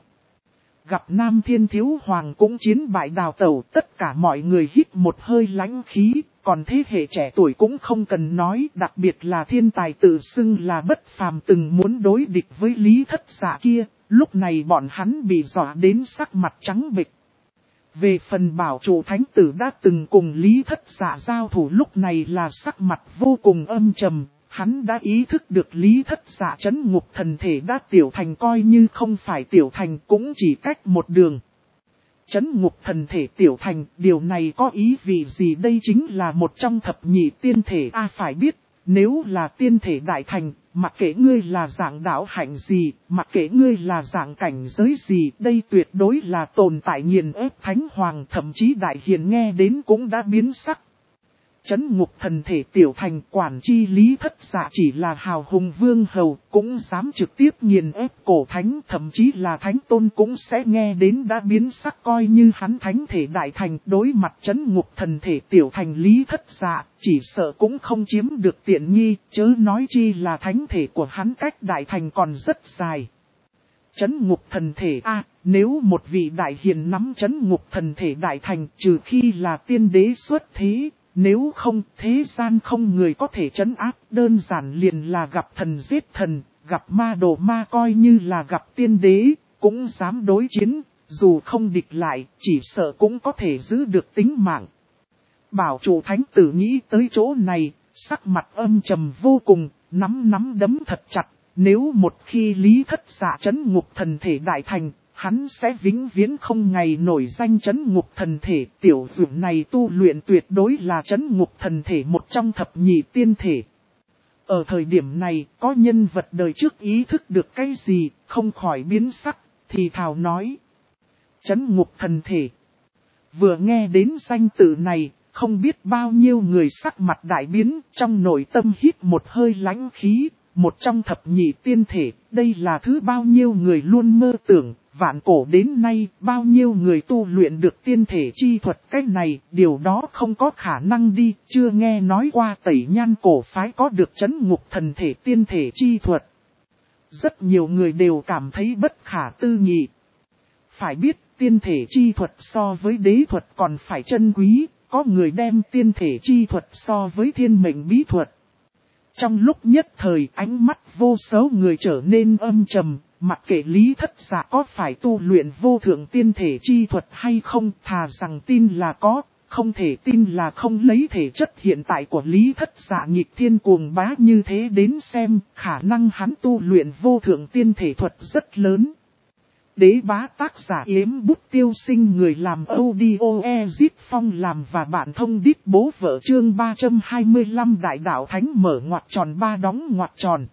Gặp Nam Thiên Thiếu Hoàng cũng chiến bại đào tẩu, tất cả mọi người hít một hơi lãnh khí, Còn thế hệ trẻ tuổi cũng không cần nói, đặc biệt là thiên tài tự xưng là bất phàm từng muốn đối địch với Lý Thất Dạ kia, lúc này bọn hắn bị dọa đến sắc mặt trắng bệch. Về phần bảo chủ thánh tử đã từng cùng Lý Thất Dạ giao thủ lúc này là sắc mặt vô cùng âm trầm, hắn đã ý thức được Lý Thất Dạ trấn ngục thần thể đã tiểu thành coi như không phải tiểu thành cũng chỉ cách một đường. Trấn ngục thần thể tiểu thành, điều này có ý vị gì? Đây chính là một trong thập nhị tiên thể. Phải biết, nếu là tiên thể đại thành, mặc kệ ngươi là dạng đạo hạnh gì, mặc kệ ngươi là dạng cảnh giới gì, đây tuyệt đối là tồn tại nghiền ép thánh hoàng, thậm chí đại hiền nghe đến cũng đã biến sắc. Trấn ngục thần thể tiểu thành, quản chi Lý Thất Dạ chỉ là hào hùng vương hầu, cũng dám trực tiếp nghiền ép cổ thánh, thậm chí là thánh tôn cũng sẽ nghe đến đã biến sắc. Coi như hắn thánh thể đại thành, đối mặt trấn ngục thần thể tiểu thành Lý Thất Dạ, chỉ sợ cũng không chiếm được tiện nghi, chớ nói chi là thánh thể của hắn cách đại thành còn rất dài. Trấn ngục thần thể nếu một vị đại hiền nắm trấn ngục thần thể đại thành, trừ khi là tiên đế xuất thế, nếu không thế gian không người có thể trấn áp, đơn giản liền là gặp thần giết thần, gặp ma đổ ma, coi như là gặp tiên đế, cũng dám đối chiến, dù không địch lại, chỉ sợ cũng có thể giữ được tính mạng. Bảo chủ thánh tử nghĩ tới chỗ này, sắc mặt âm trầm vô cùng, nắm đấm thật chặt. Nếu một khi Lý Thất Dạ trấn ngục thần thể đại thành, hắn sẽ vĩnh viễn không ngày nổi danh trấn ngục thần thể. Tiểu dũng này tu luyện tuyệt đối là trấn ngục thần thể một trong thập nhị tiên thể. Ở thời điểm này, có nhân vật đời trước ý thức được cái gì, không khỏi biến sắc, thì thào nói. Trấn ngục thần thể. Vừa nghe đến danh tự này, không biết bao nhiêu người sắc mặt đại biến, trong nội tâm hít một hơi lãnh khí. Một trong thập nhị tiên thể, đây là thứ bao nhiêu người luôn mơ tưởng, vạn cổ đến nay, bao nhiêu người tu luyện được tiên thể chi thuật. Cái này, điều đó không có khả năng đi, chưa nghe nói qua Tẩy Nhan cổ phái có được trấn ngục thần thể tiên thể chi thuật. Rất nhiều người đều cảm thấy bất khả tư nghị. Phải biết, tiên thể chi thuật so với đế thuật còn phải chân quý, có người đem tiên thể chi thuật so với thiên mệnh bí thuật. Trong lúc nhất thời ánh mắt vô số người trở nên âm trầm, mặc kệ Lý Thất Dạ có phải tu luyện vô thượng tiên thể chi thuật hay không, thà rằng tin là có, không thể tin là không. Lấy thể chất hiện tại của Lý Thất Dạ nghịch thiên cuồng bá như thế đến xem, khả năng hắn tu luyện vô thượng tiên thể thuật rất lớn. Đế bá tác giả Yếm Bút Tiêu Sinh, người làm audio Ezit Phong làm và bạn thông đít bố vợ. Chương 325 Đại đạo Thánh mở ngoặc tròn ba đóng ngoặc tròn.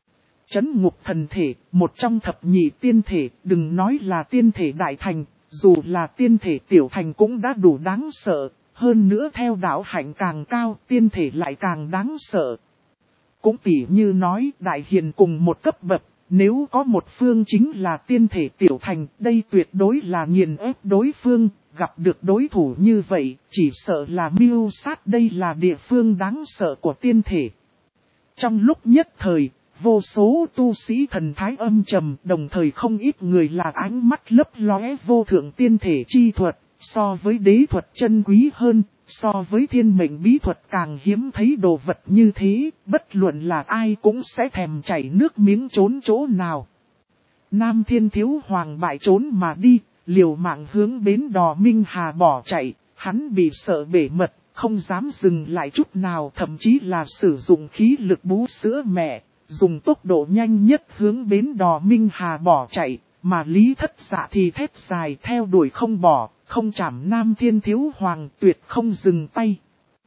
Trấn ngục thần thể, một trong thập nhị tiên thể, đừng nói là tiên thể đại thành, dù là tiên thể tiểu thành cũng đã đủ đáng sợ, hơn nữa theo đạo hạnh càng cao, tiên thể lại càng đáng sợ. Cũng tỉ như nói đại hiền cùng một cấp bậc. Nếu có một phương chính là tiên thể tiểu thành, đây tuyệt đối là nghiền ép đối phương, gặp được đối thủ như vậy, chỉ sợ là mưu sát. Đây là địa phương đáng sợ của tiên thể. Trong lúc nhất thời, vô số tu sĩ thần thái âm trầm, đồng thời không ít người là ánh mắt lấp lóe vô thượng tiên thể chi thuật, so với đế thuật chân quý hơn. So với thiên mệnh bí thuật càng hiếm thấy đồ vật như thế, bất luận là ai cũng sẽ thèm chảy nước miếng trốn chỗ nào. Nam Thiên Thiếu Hoàng bại trốn mà đi, liều mạng hướng bến đò Minh Hà bỏ chạy, hắn bị sợ bể mật, không dám dừng lại chút nào, thậm chí là sử dụng khí lực bú sữa mẹ, dùng tốc độ nhanh nhất hướng bến đò Minh Hà bỏ chạy, mà Lý Thất Dạ thì thét dài theo đuổi không bỏ. Không chảm Nam Thiên Thiếu Hoàng, tuyệt không dừng tay.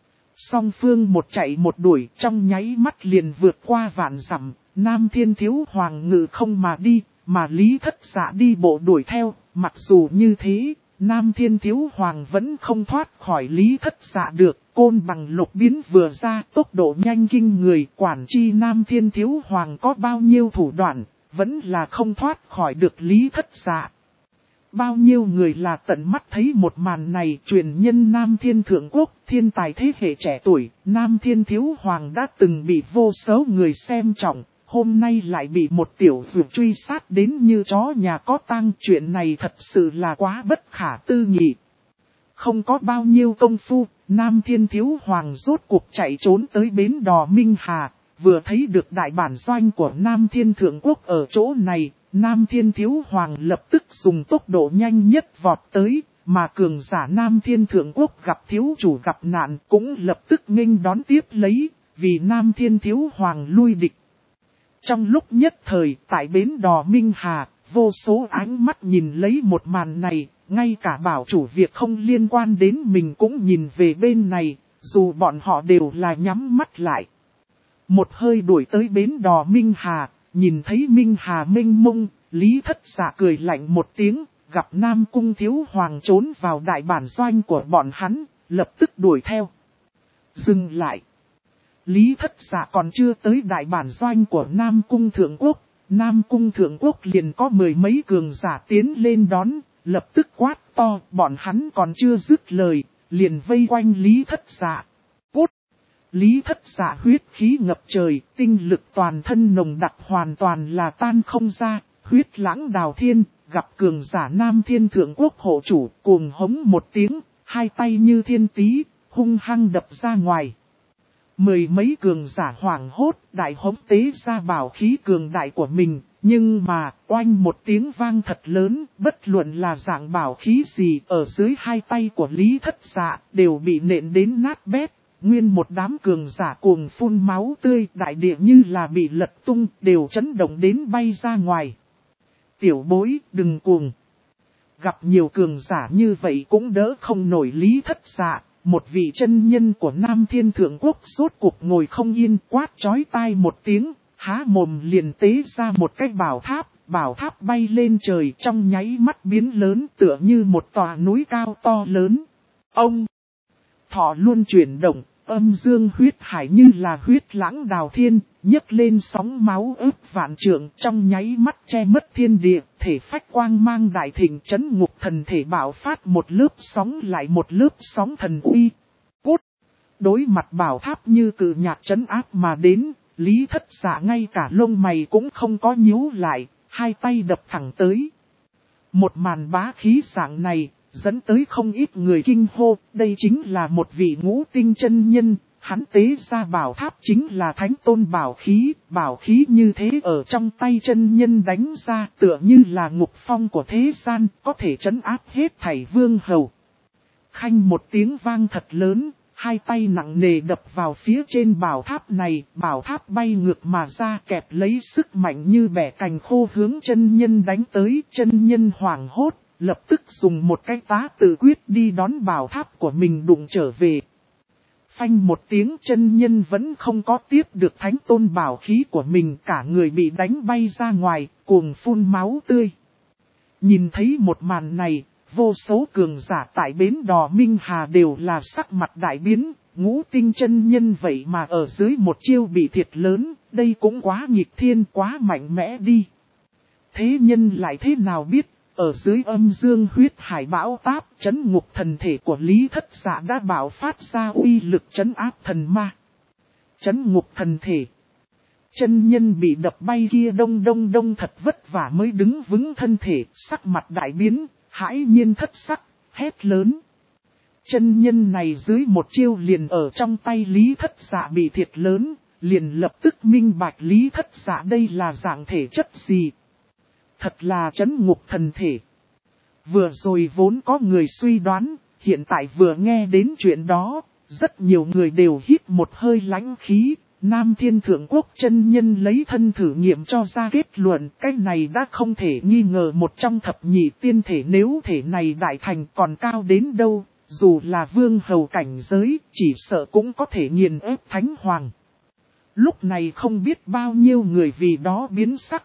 Song phương một chạy một đuổi, trong nháy mắt liền vượt qua vạn dặm. Nam Thiên Thiếu Hoàng ngự không mà đi, mà Lý Thất Dạ đi bộ đuổi theo. Mặc dù như thế, Nam Thiên Thiếu Hoàng vẫn không thoát khỏi Lý Thất Dạ được. Côn bằng lục biến vừa ra, tốc độ nhanh kinh người, quản chi Nam Thiên Thiếu Hoàng có bao nhiêu thủ đoạn, vẫn là không thoát khỏi được Lý Thất Dạ. Bao nhiêu người là tận mắt thấy một màn này. Truyền nhân Nam Thiên Thượng Quốc, thiên tài thế hệ trẻ tuổi, Nam Thiên Thiếu Hoàng đã từng bị vô số người xem trọng, hôm nay lại bị một tiểu dược truy sát đến như chó nhà có tang. Chuyện này thật sự là quá bất khả tư nghị. Không có bao nhiêu công phu, Nam Thiên Thiếu Hoàng rốt cuộc chạy trốn tới bến đò Minh Hà, vừa thấy được đại bản doanh của Nam Thiên Thượng Quốc ở chỗ này, Nam Thiên Thiếu Hoàng lập tức dùng tốc độ nhanh nhất vọt tới, mà cường giả Nam Thiên Thượng Quốc gặp thiếu chủ gặp nạn cũng lập tức nghênh đón tiếp lấy, vì Nam Thiên Thiếu Hoàng lui địch. Trong lúc nhất thời, tại bến đò Minh Hà, vô số ánh mắt nhìn lấy một màn này, ngay cả bảo chủ việc không liên quan đến mình cũng nhìn về bên này, dù bọn họ đều là nhắm mắt lại. Một hơi đuổi tới bến đò Minh Hà, nhìn thấy Minh Hà mênh mông, Lý Thất Dạ cười lạnh một tiếng, gặp Nam Cung Thiếu Hoàng trốn vào đại bản doanh của bọn hắn, lập tức đuổi theo. Dừng lại. Lý Thất Dạ còn chưa tới đại bản doanh của Nam Cung Thượng Quốc, Nam Cung Thượng Quốc liền có mười mấy cường giả tiến lên đón, lập tức quát to, bọn hắn còn chưa dứt lời, liền vây quanh Lý Thất Dạ. Cút! Lý Thất Dạ huyết khí ngập trời, tinh lực toàn thân nồng đặc hoàn toàn là tan không ra, huyết lãng đào thiên, gặp cường giả Nam Thiên Thượng Quốc hộ chủ, cuồng hống một tiếng, hai tay như thiên tý, hung hăng đập ra ngoài. Mười mấy cường giả hoảng hốt, đại hống tế ra bảo khí cường đại của mình, nhưng mà, oanh một tiếng vang thật lớn, bất luận là dạng bảo khí gì ở dưới hai tay của Lý Thất Dạ, đều bị nện đến nát bét. Nguyên một đám cường giả cuồng phun máu tươi, đại địa như là bị lật tung, đều chấn động đến bay ra ngoài. Tiểu bối, đừng cuồng. Gặp nhiều cường giả như vậy cũng đỡ không nổi Lý Thất Dạ. Một vị chân nhân của Nam Thiên Thượng Quốc rốt cuộc ngồi không yên, quát chói tai một tiếng, há mồm liền tế ra một cái bảo tháp bay lên trời trong nháy mắt biến lớn tựa như một tòa núi cao to lớn. Ông thọ luôn chuyển động, âm dương huyết hải như là huyết lãng đào thiên, nhấc lên sóng máu ướp vạn trượng trong nháy mắt che mất thiên địa, thể phách quang mang đại thịnh chấn ngục thần thể bạo phát một lớp sóng lại một lớp sóng thần uy. Cút! Đối mặt bảo tháp như cự nhạc chấn áp mà đến, Lý Thất Dạ ngay cả lông mày cũng không có nhíu lại, hai tay đập thẳng tới. Một màn bá khí dạng này, dẫn tới không ít người kinh hô, đây chính là một vị ngũ tinh chân nhân, hắn tế ra bảo tháp chính là thánh tôn bảo khí như thế ở trong tay chân nhân đánh ra tựa như là ngục phong của thế gian, có thể trấn áp hết thảy vương hầu. Khanh một tiếng vang thật lớn, hai tay nặng nề đập vào phía trên bảo tháp này, bảo tháp bay ngược mà ra kẹp lấy sức mạnh như bẻ cành khô hướng chân nhân đánh tới, chân nhân hoảng hốt. Lập tức dùng một cái tá tự quyết đi đón bảo tháp của mình đụng trở về. Phanh một tiếng chân nhân vẫn không có tiếp được thánh tôn bảo khí của mình, cả người bị đánh bay ra ngoài, cuồng phun máu tươi. Nhìn thấy một màn này, vô số cường giả tại bến đò Minh Hà đều là sắc mặt đại biến, ngũ tinh chân nhân vậy mà ở dưới một chiêu bị thiệt lớn, đây cũng quá nghịch thiên quá mạnh mẽ đi. Thế nhân lại thế nào biết? Ở dưới âm dương huyết hải bão táp, chấn ngục thần thể của Lý Thất Dạ đã bạo phát ra uy lực chấn áp thần ma. Chấn ngục thần thể. Chân nhân bị đập bay kia đông thật vất vả mới đứng vững thân thể, sắc mặt đại biến, hãi nhiên thất sắc, hét lớn. Chân nhân này dưới một chiêu liền ở trong tay Lý Thất Dạ bị thiệt lớn, liền lập tức minh bạch Lý Thất Dạ đây là dạng thể chất gì. Thật là chấn ngục thần thể. Vừa rồi vốn có người suy đoán, hiện tại vừa nghe đến chuyện đó, rất nhiều người đều hít một hơi lãnh khí. Nam Thiên Thượng Quốc chân nhân lấy thân thử nghiệm cho ra kết luận, cái này đã không thể nghi ngờ một trong thập nhị tiên thể, nếu thể này đại thành còn cao đến đâu, dù là vương hầu cảnh giới, chỉ sợ cũng có thể nghiền ép thánh hoàng. Lúc này không biết bao nhiêu người vì đó biến sắc.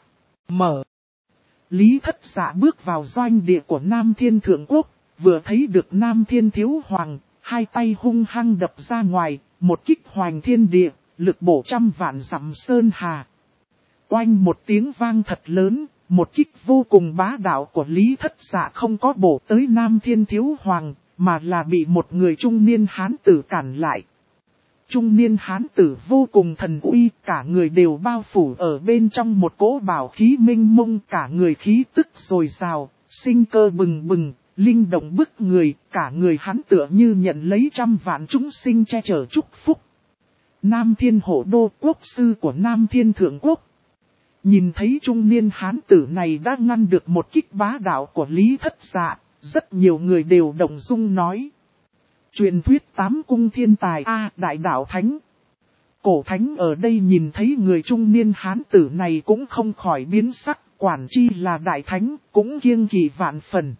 Lý Thất Dạ bước vào doanh địa của Nam Thiên Thượng Quốc, vừa thấy được Nam Thiên Thiếu Hoàng, hai tay hung hăng đập ra ngoài, một kích hoành thiên địa, lực bổ trăm vạn dặm sơn hà. Oanh một tiếng vang thật lớn, một kích vô cùng bá đạo của Lý Thất Dạ không có bổ tới Nam Thiên Thiếu Hoàng, mà là bị một người trung niên hán tử cản lại. Trung niên hán tử vô cùng thần uy, cả người đều bao phủ ở bên trong một cỗ bảo khí minh mông, cả người khí tức dồi dào, sinh cơ bừng bừng, linh động bức người, cả người hắn tựa như nhận lấy trăm vạn chúng sinh che chở chúc phúc. Nam Thiên Hổ Đô, quốc sư của Nam Thiên Thượng Quốc. Nhìn thấy trung niên hán tử này đã ngăn được một kích bá đạo của Lý Thất Dạ, rất nhiều người đều động dung nói. Truyền thuyết 8 cung thiên tài đại đạo thánh. Cổ thánh ở đây nhìn thấy người trung niên hán tử này cũng không khỏi biến sắc, quản chi là đại thánh, cũng kiêng kỵ vạn phần.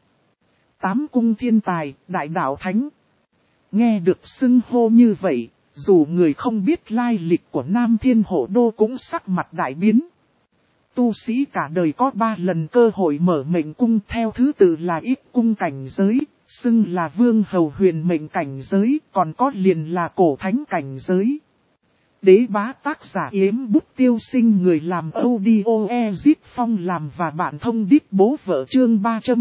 8 cung thiên tài, đại đạo thánh. Nghe được xưng hô như vậy, dù người không biết lai lịch của Nam Thiên Hổ Đô cũng sắc mặt đại biến. Tu sĩ cả đời có 3 lần cơ hội mở mệnh cung theo thứ tự là ít cung cảnh giới, xưng là vương hầu huyền mệnh cảnh giới, còn có liền là cổ thánh cảnh giới. Đế bá tác giả Yếm Bút Tiêu Sinh, người làm audio Ezit Phong làm và bạn thông đít bố vợ, chương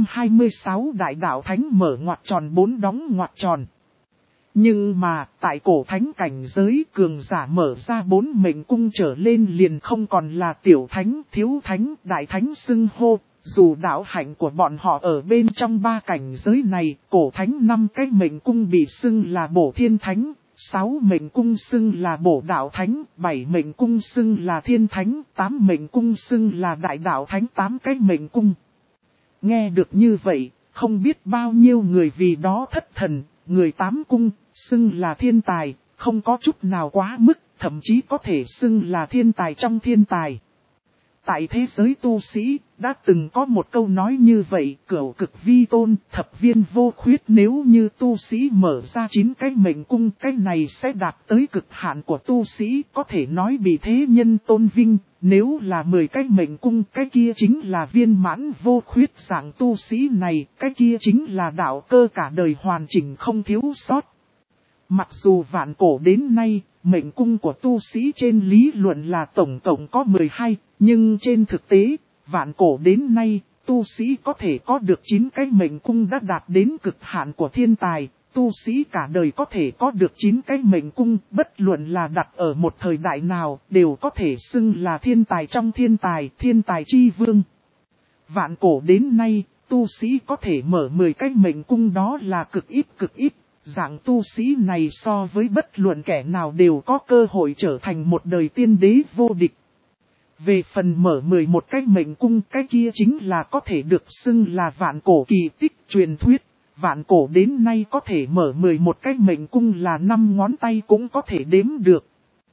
326 đại đạo thánh mở ngoặc tròn 4 đóng ngoặc tròn. Nhưng mà, tại cổ thánh cảnh giới cường giả mở ra 4 mệnh cung trở lên liền không còn là tiểu thánh, thiếu thánh, đại thánh xưng hô. Dù đạo hạnh của bọn họ ở bên trong 3 cảnh giới này, cổ thánh 5 cái mệnh cung bị xưng là bổ thiên thánh, 6 mệnh cung xưng là bổ đạo thánh, 7 mệnh cung xưng là thiên thánh, 8 mệnh cung xưng là đại đạo thánh, 8 cái mệnh cung. Nghe được như vậy, không biết bao nhiêu người vì đó thất thần, người 8 cung, xưng là thiên tài, không có chút nào quá mức, thậm chí có thể xưng là thiên tài trong thiên tài. Tại thế giới tu sĩ, đã từng có một câu nói như vậy, cửu cực vi tôn, thập viên vô khuyết, nếu như tu sĩ mở ra 9 cái mệnh cung, cái này sẽ đạt tới cực hạn của tu sĩ, có thể nói bị thế nhân tôn vinh, nếu là 10 cái mệnh cung, cái kia chính là viên mãn vô khuyết dạng tu sĩ này, cái kia chính là đạo cơ cả đời hoàn chỉnh không thiếu sót. Mặc dù vạn cổ đến nay, mệnh cung của tu sĩ trên lý luận là tổng cộng có 12, nhưng trên thực tế, vạn cổ đến nay, tu sĩ có thể có được 9 cái mệnh cung đã đạt đến cực hạn của thiên tài, tu sĩ cả đời có thể có được 9 cái mệnh cung, bất luận là đặt ở một thời đại nào, đều có thể xưng là thiên tài trong thiên tài chi vương. Vạn cổ đến nay, tu sĩ có thể mở 10 cái mệnh cung đó là cực ít. Dạng tu sĩ này so với bất luận kẻ nào đều có cơ hội trở thành một đời tiên đế vô địch. Về phần mở 11 cái mệnh cung, cái kia chính là có thể được xưng là vạn cổ kỳ tích truyền thuyết. Vạn cổ đến nay có thể mở 11 cái mệnh cung là 5 ngón tay cũng có thể đếm được.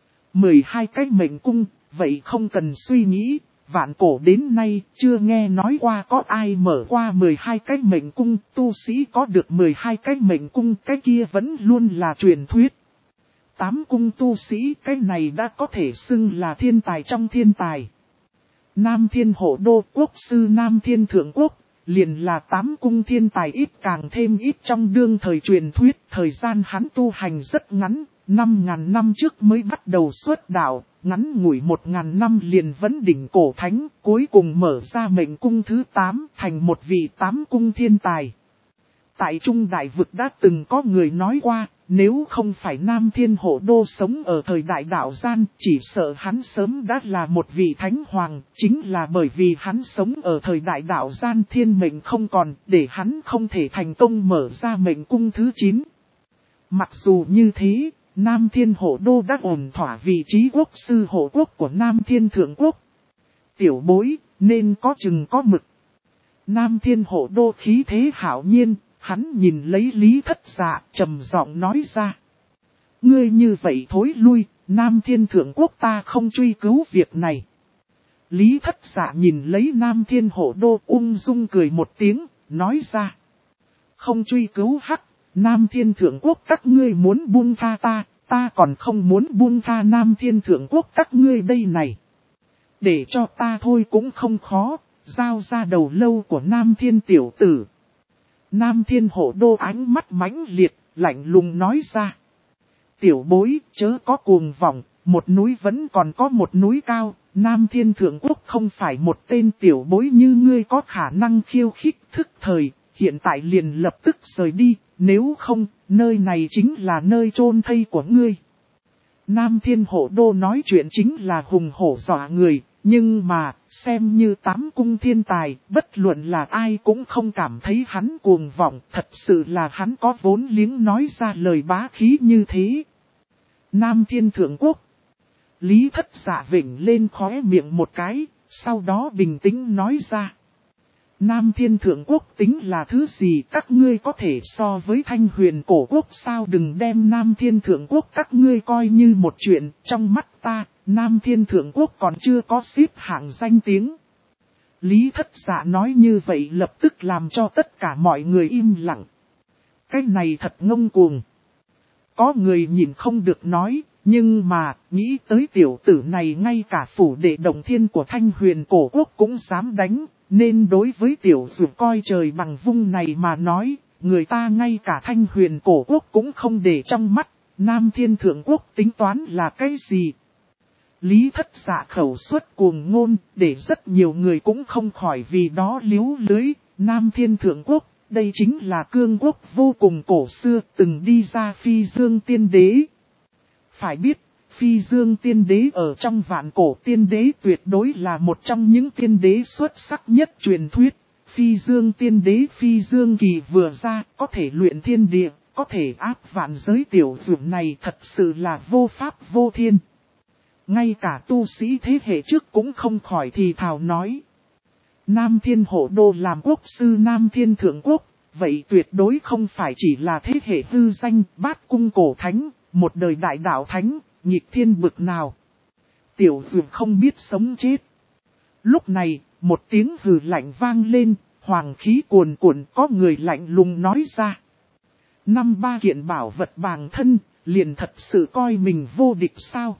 12 cái mệnh cung, vậy không cần suy nghĩ. Vạn cổ đến nay chưa nghe nói qua có ai mở qua 12 cái mệnh cung, tu sĩ có được 12 cái mệnh cung, cái kia vẫn luôn là truyền thuyết. 8 cung tu sĩ, cái này đã có thể xưng là thiên tài trong thiên tài. Nam Thiên Hổ Đô, quốc sư Nam Thiên Thượng Quốc, liền là 8 cung thiên tài ít càng thêm ít trong đương thời truyền thuyết, thời gian hắn tu hành rất ngắn, 5.000 năm trước mới bắt đầu xuất đạo. Ngắn ngủi 1.000 năm liền vấn đỉnh cổ thánh, cuối cùng mở ra mệnh cung thứ 8 thành một vị 8 cung thiên tài. Tại Trung Đại Vực đã từng có người nói qua, nếu không phải Nam Thiên Hổ Đô sống ở thời đại đạo gian, chỉ sợ hắn sớm đã là một vị thánh hoàng, chính là bởi vì hắn sống ở thời đại đạo gian thiên mệnh không còn, để hắn không thể thành công mở ra mệnh cung thứ 9. Mặc dù như thế, Nam Thiên Hổ Đô đã ổn thỏa vị trí quốc sư hộ quốc của Nam Thiên Thượng Quốc. Tiểu bối, nên có chừng có mực. Nam Thiên Hổ Đô khí thế hảo nhiên, hắn nhìn lấy Lý Thất Dạ, trầm giọng nói ra. Ngươi như vậy thối lui, Nam Thiên Thượng Quốc ta không truy cứu việc này. Lý Thất Dạ nhìn lấy Nam Thiên Hổ Đô ung dung cười một tiếng, nói ra. Không truy cứu hắc. Nam Thiên Thượng Quốc các ngươi muốn buông tha ta còn không muốn buông tha Nam Thiên Thượng Quốc các ngươi đây này. Để cho ta thôi cũng không khó, giao ra đầu lâu của Nam Thiên tiểu tử. Nam Thiên Hổ Đô ánh mắt mãnh liệt, lạnh lùng nói ra. Tiểu bối, chớ có cuồng vọng, một núi vẫn còn có một núi cao, Nam Thiên Thượng Quốc không phải một tên tiểu bối như ngươi có khả năng khiêu khích thức thời, hiện tại liền lập tức rời đi. Nếu không, nơi này chính là nơi chôn thây của ngươi. Nam Thiên Hổ Đô nói chuyện chính là hùng hổ dọa người, Nhưng mà, xem như tám cung thiên tài, bất luận là ai cũng không cảm thấy hắn cuồng vọng, thật sự là hắn có vốn liếng nói ra lời bá khí như thế. Nam Thiên Thượng Quốc. Lý Thất Dạ vểnh lên khóe miệng một cái, sau đó bình tĩnh nói ra. Nam Thiên Thượng Quốc tính là thứ gì, các ngươi có thể so với Thanh Huyền Cổ Quốc sao? Đừng đem Nam Thiên Thượng Quốc các ngươi coi như một chuyện, trong mắt ta, Nam Thiên Thượng Quốc còn chưa có xếp hạng danh tiếng. Lý Thất Dạ nói như vậy lập tức làm cho tất cả mọi người im lặng. Cái này thật ngông cuồng. Có người nhìn không được nói, nhưng mà, nghĩ tới tiểu tử này ngay cả phủ đệ Động Thiên của Thanh Huyền Cổ Quốc cũng dám đánh, nên đối với tiểu dụ coi trời bằng vung này mà nói, người ta ngay cả Thanh Huyền Cổ Quốc cũng không để trong mắt, Nam Thiên Thượng Quốc tính toán là cái gì? Lý Thất Dạ khẩu suất cuồng ngôn, để rất nhiều người cũng không khỏi vì đó liếu lưới, Nam Thiên Thượng Quốc. Đây chính là cương quốc vô cùng cổ xưa từng đi ra Phi Dương Tiên Đế. Phải biết, Phi Dương Tiên Đế ở trong vạn cổ tiên đế tuyệt đối là một trong những tiên đế xuất sắc nhất truyền thuyết. Phi Dương Tiên Đế Phi Dương Kỳ vừa ra, có thể luyện thiên địa, có thể áp vạn giới tiểu dũng này thật sự là vô pháp vô thiên. Ngay cả tu sĩ thế hệ trước cũng không khỏi thì thào nói. Nam Thiên Hổ Đô làm quốc sư Nam Thiên Thượng Quốc, vậy tuyệt đối không phải chỉ là thế hệ hư danh bát cung cổ thánh, một đời đại đạo thánh, nhịp thiên bực nào. Tiểu dược không biết sống chết. Lúc này, một tiếng hừ lạnh vang lên, hoàng khí cuồn cuộn có người lạnh lùng nói ra. Năm ba kiện bảo vật bàng thân, liền thật sự coi mình vô địch sao.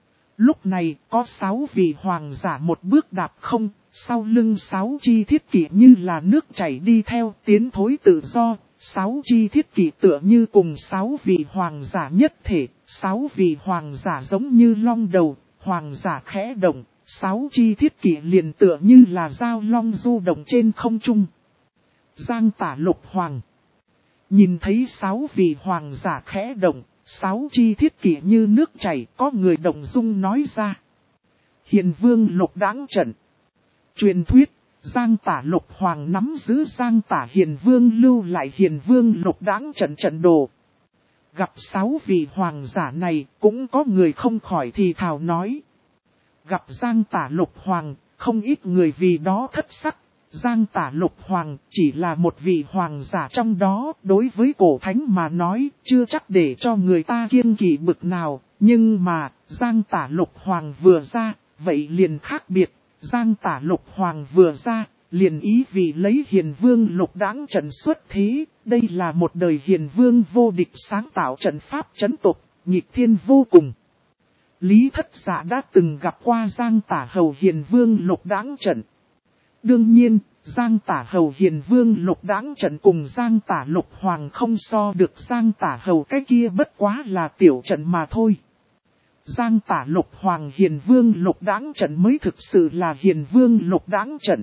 Lúc này có 6 vị hoàng giả một bước đạp không, sau lưng 6 chi thiết kỷ như là nước chảy đi theo tiến thối tự do, 6 chi thiết kỷ tựa như cùng 6 vị hoàng giả nhất thể, 6 vị hoàng giả giống như long đầu, hoàng giả khẽ động, 6 chi thiết kỷ liền tựa như là dao long du động trên không trung. Giang Tả Lục Hoàng. Nhìn thấy 6 vị hoàng giả khẽ động, 6 chi thiết kỷ như nước chảy, có người động dung nói ra. Hiền Vương Lục Đãng Trận. Truyền thuyết, Giang Tả Lục Hoàng nắm giữ Giang Tả Hiền Vương lưu lại Hiền Vương Lục Đãng Trận trận đồ. Gặp 6 vị hoàng giả này, cũng có người không khỏi thì thào nói. Gặp Giang Tả Lục Hoàng, không ít người vì đó thất sắc. Giang Tả Lục Hoàng chỉ là một vị hoàng giả trong đó, đối với cổ thánh mà nói, chưa chắc để cho người ta kiêng kỵ bực nào, nhưng mà, Giang Tả Lục Hoàng vừa ra, vậy liền khác biệt, Giang Tả Lục Hoàng vừa ra, liền ý vì lấy Hiền Vương Lục Đãng trận xuất thế, đây là một đời Hiền Vương vô địch sáng tạo trận pháp trấn tục, nhịp thiên vô cùng. Lý Thất Dạ đã từng gặp qua Giang Tả Hầu Hiền Vương Lục Đãng trận. Đương nhiên, Giang Tả Hầu Hiền Vương Lục Đãng trận cùng Giang Tả Lục Hoàng không so được Giang Tả Hầu cái kia bất quá là tiểu trận mà thôi. Giang Tả Lục Hoàng Hiền Vương Lục Đãng trận mới thực sự là Hiền Vương Lục Đãng trận.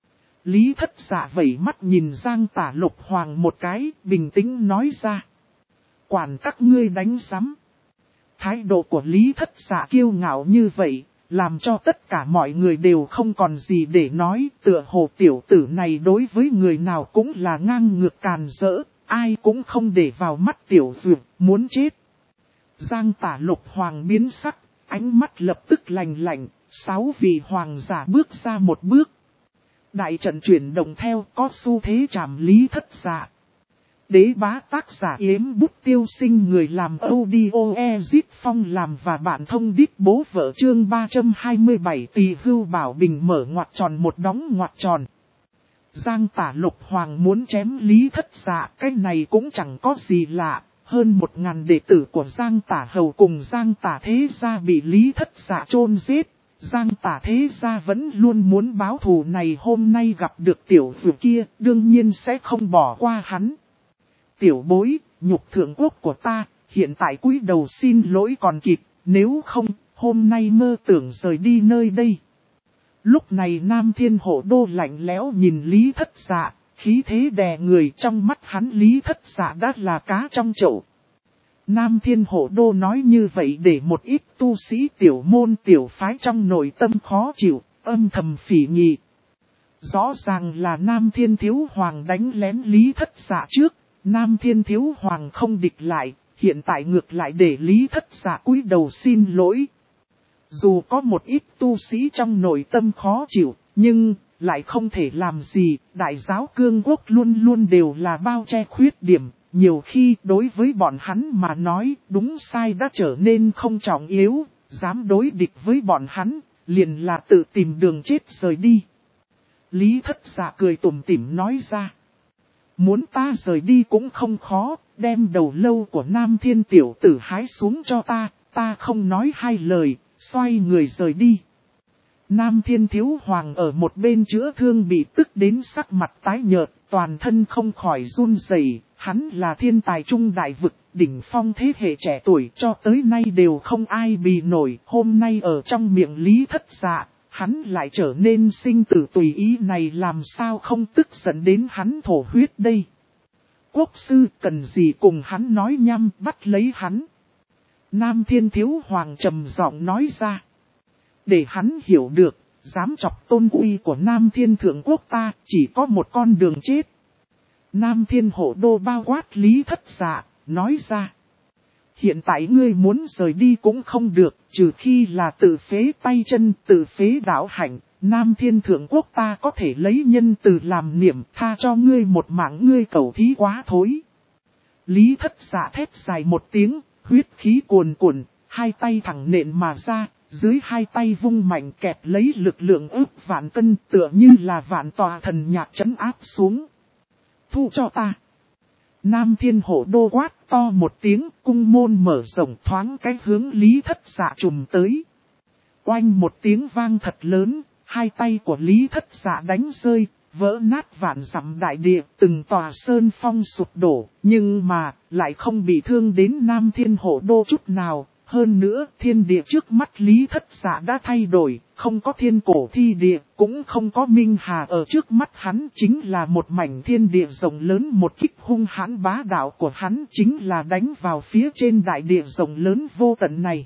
Lý Thất Dạ vẩy mắt nhìn Giang Tả Lục Hoàng một cái, bình tĩnh nói ra. Quản các ngươi đánh sắm. Thái độ của Lý Thất Dạ kiêu ngạo như vậy, làm cho tất cả mọi người đều không còn gì để nói, tựa hồ tiểu tử này đối với người nào cũng là ngang ngược càn rỡ, ai cũng không để vào mắt tiểu dược, muốn chết. Giang Tả Lục Hoàng biến sắc, ánh mắt lập tức lạnh lạnh, 6 vị hoàng giả bước ra một bước. Đại trận chuyển động theo có xu thế chạm Lý Thất Dạ. Đế bá tác giả Yếm Bút Tiêu Sinh người làm audio Ezit Phong làm và bạn thông đít bố vợ chương 327 Tỳ Hưu Bảo Bình mở ngoặc tròn một đóng ngoặc tròn. Giang Tả Lục Hoàng muốn chém Lý Thất Dạ, cái này cũng chẳng có gì lạ, hơn 1000 đệ tử của Giang Tả Hầu cùng Giang Tả Thế Gia bị Lý Thất Dạ chôn giết. Giang Tả Thế Gia vẫn luôn muốn báo thù này, hôm nay gặp được tiểu tử kia, đương nhiên sẽ không bỏ qua hắn. Tiểu bối, nhục thượng quốc của ta, hiện tại cúi đầu xin lỗi còn kịp, nếu không, hôm nay mơ tưởng rời đi nơi đây. Lúc này Nam Thiên Hổ Đô lạnh lẽo nhìn Lý Thất Dạ, khí thế đè người, trong mắt hắn Lý Thất Dạ đã là cá trong chậu. Nam Thiên Hổ Đô nói như vậy để một ít tu sĩ tiểu môn tiểu phái trong nội tâm khó chịu, âm thầm phỉ nhị. Rõ ràng là Nam Thiên Thiếu Hoàng đánh lén Lý Thất Dạ trước, Nam Thiên Thiếu Hoàng không địch lại, hiện tại ngược lại để Lý Thất Dạ cúi đầu xin lỗi. Dù có một ít tu sĩ trong nội tâm khó chịu, nhưng lại không thể làm gì, đại giáo cương quốc luôn luôn đều là bao che khuyết điểm. Nhiều khi đối với bọn hắn mà nói đúng sai đã trở nên không trọng yếu, dám đối địch với bọn hắn, liền là tự tìm đường chết rời đi. Lý Thất Dạ cười tủm tỉm nói ra. Muốn ta rời đi cũng không khó, đem đầu lâu của Nam Thiên tiểu tử hái xuống cho ta không nói hai lời, xoay người rời đi. Nam Thiên Thiếu Hoàng ở một bên chữa thương bị tức đến sắc mặt tái nhợt, toàn thân không khỏi run rẩy. Hắn là thiên tài trung đại vực, đỉnh phong thế hệ trẻ tuổi cho tới nay đều không ai bì nổi. Hôm nay ở trong miệng Lý Thất Dạ, hắn lại trở nên sinh tử tùy ý này, làm sao không tức giận đến hắn thổ huyết đây. Quốc sư cần gì cùng hắn nói nhăm, bắt lấy hắn. Nam Thiên Thiếu Hoàng trầm giọng nói ra. Để hắn hiểu được, dám chọc tôn uy của Nam Thiên Thượng Quốc ta chỉ có một con đường chết. Nam Thiên Hổ Đô bao quát Lý Thất Dạ, nói ra. Hiện tại ngươi muốn rời đi cũng không được, trừ khi là tự phế tay chân, tự phế đạo hạnh. Nam Thiên Thượng Quốc ta có thể lấy nhân từ làm niệm, tha cho ngươi một mạng, ngươi cầu thí quá thối. Lý Thất Dạ thét dài một tiếng, huyết khí cuồn cuộn, hai tay thẳng nện mà ra, dưới hai tay vung mạnh kẹp lấy lực lượng ước vạn cân, tựa như là vạn tòa thần nhạc trấn áp xuống. Thu cho ta. Nam Thiên Hổ Đô quát to một tiếng, cung môn mở rộng thoáng cái hướng Lý Thất Dạ trùm tới. Oanh một tiếng vang thật lớn, hai tay của Lý Thất Dạ đánh rơi, vỡ nát vạn dặm đại địa, từng tòa sơn phong sụp đổ, nhưng mà lại không bị thương đến Nam Thiên Hổ Đô chút nào. Hơn nữa, thiên địa trước mắt Lý Thất Dạ đã thay đổi, không có thiên cổ thi địa, cũng không có minh hà ở trước mắt hắn, chính là một mảnh thiên địa rộng lớn. Một kích hung hãn bá đạo của hắn chính là đánh vào phía trên đại địa rộng lớn vô tận này.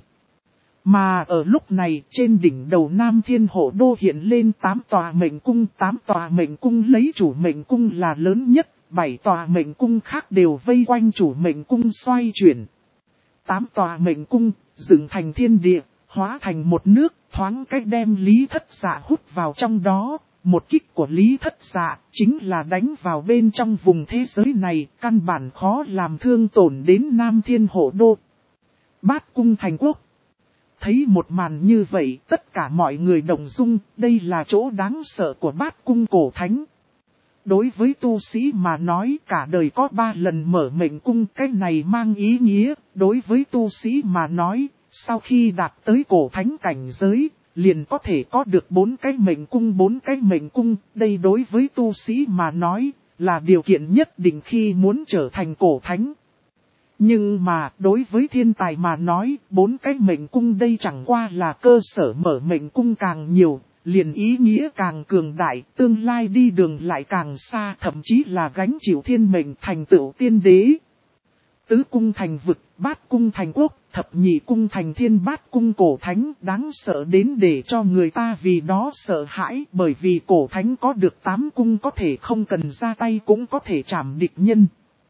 Mà ở lúc này, trên đỉnh đầu Nam Thiên Hổ Đô hiện lên 8 tòa mệnh cung, 8 tòa mệnh cung lấy chủ mệnh cung là lớn nhất, 7 tòa mệnh cung khác đều vây quanh chủ mệnh cung xoay chuyển. 8 tòa mệnh cung, dựng thành thiên địa, hóa thành một nước, thoáng cách đem Lý Thất Dạ hút vào trong đó. Một kích của Lý Thất Dạ chính là đánh vào bên trong vùng thế giới này, căn bản khó làm thương tổn đến Nam Thiên Hổ Đô. Bát cung thành quốc. Thấy một màn như vậy, tất cả mọi người động dung, đây là chỗ đáng sợ của bát cung cổ thánh. Đối với tu sĩ mà nói cả đời có 3 lần mở mệnh cung, cái này mang ý nghĩa. Đối với tu sĩ mà nói, sau khi đạt tới cổ thánh cảnh giới, liền có thể có được 4 cái mệnh cung. 4 cái mệnh cung, đây đối với tu sĩ mà nói, là điều kiện nhất định khi muốn trở thành cổ thánh. Nhưng mà, đối với thiên tài mà nói, 4 cái mệnh cung đây chẳng qua là cơ sở, mở mệnh cung càng nhiều, liền ý nghĩa càng cường đại, tương lai đi đường lại càng xa, thậm chí là gánh chịu thiên mệnh thành tựu tiên đế. Tứ cung thành vực, bát cung thành quốc, thập nhị cung thành thiên, bát cung cổ thánh đáng sợ đến để cho người ta vì đó sợ hãi, bởi vì cổ thánh có được 8 cung có thể không cần ra tay cũng có thể trảm địch nhân.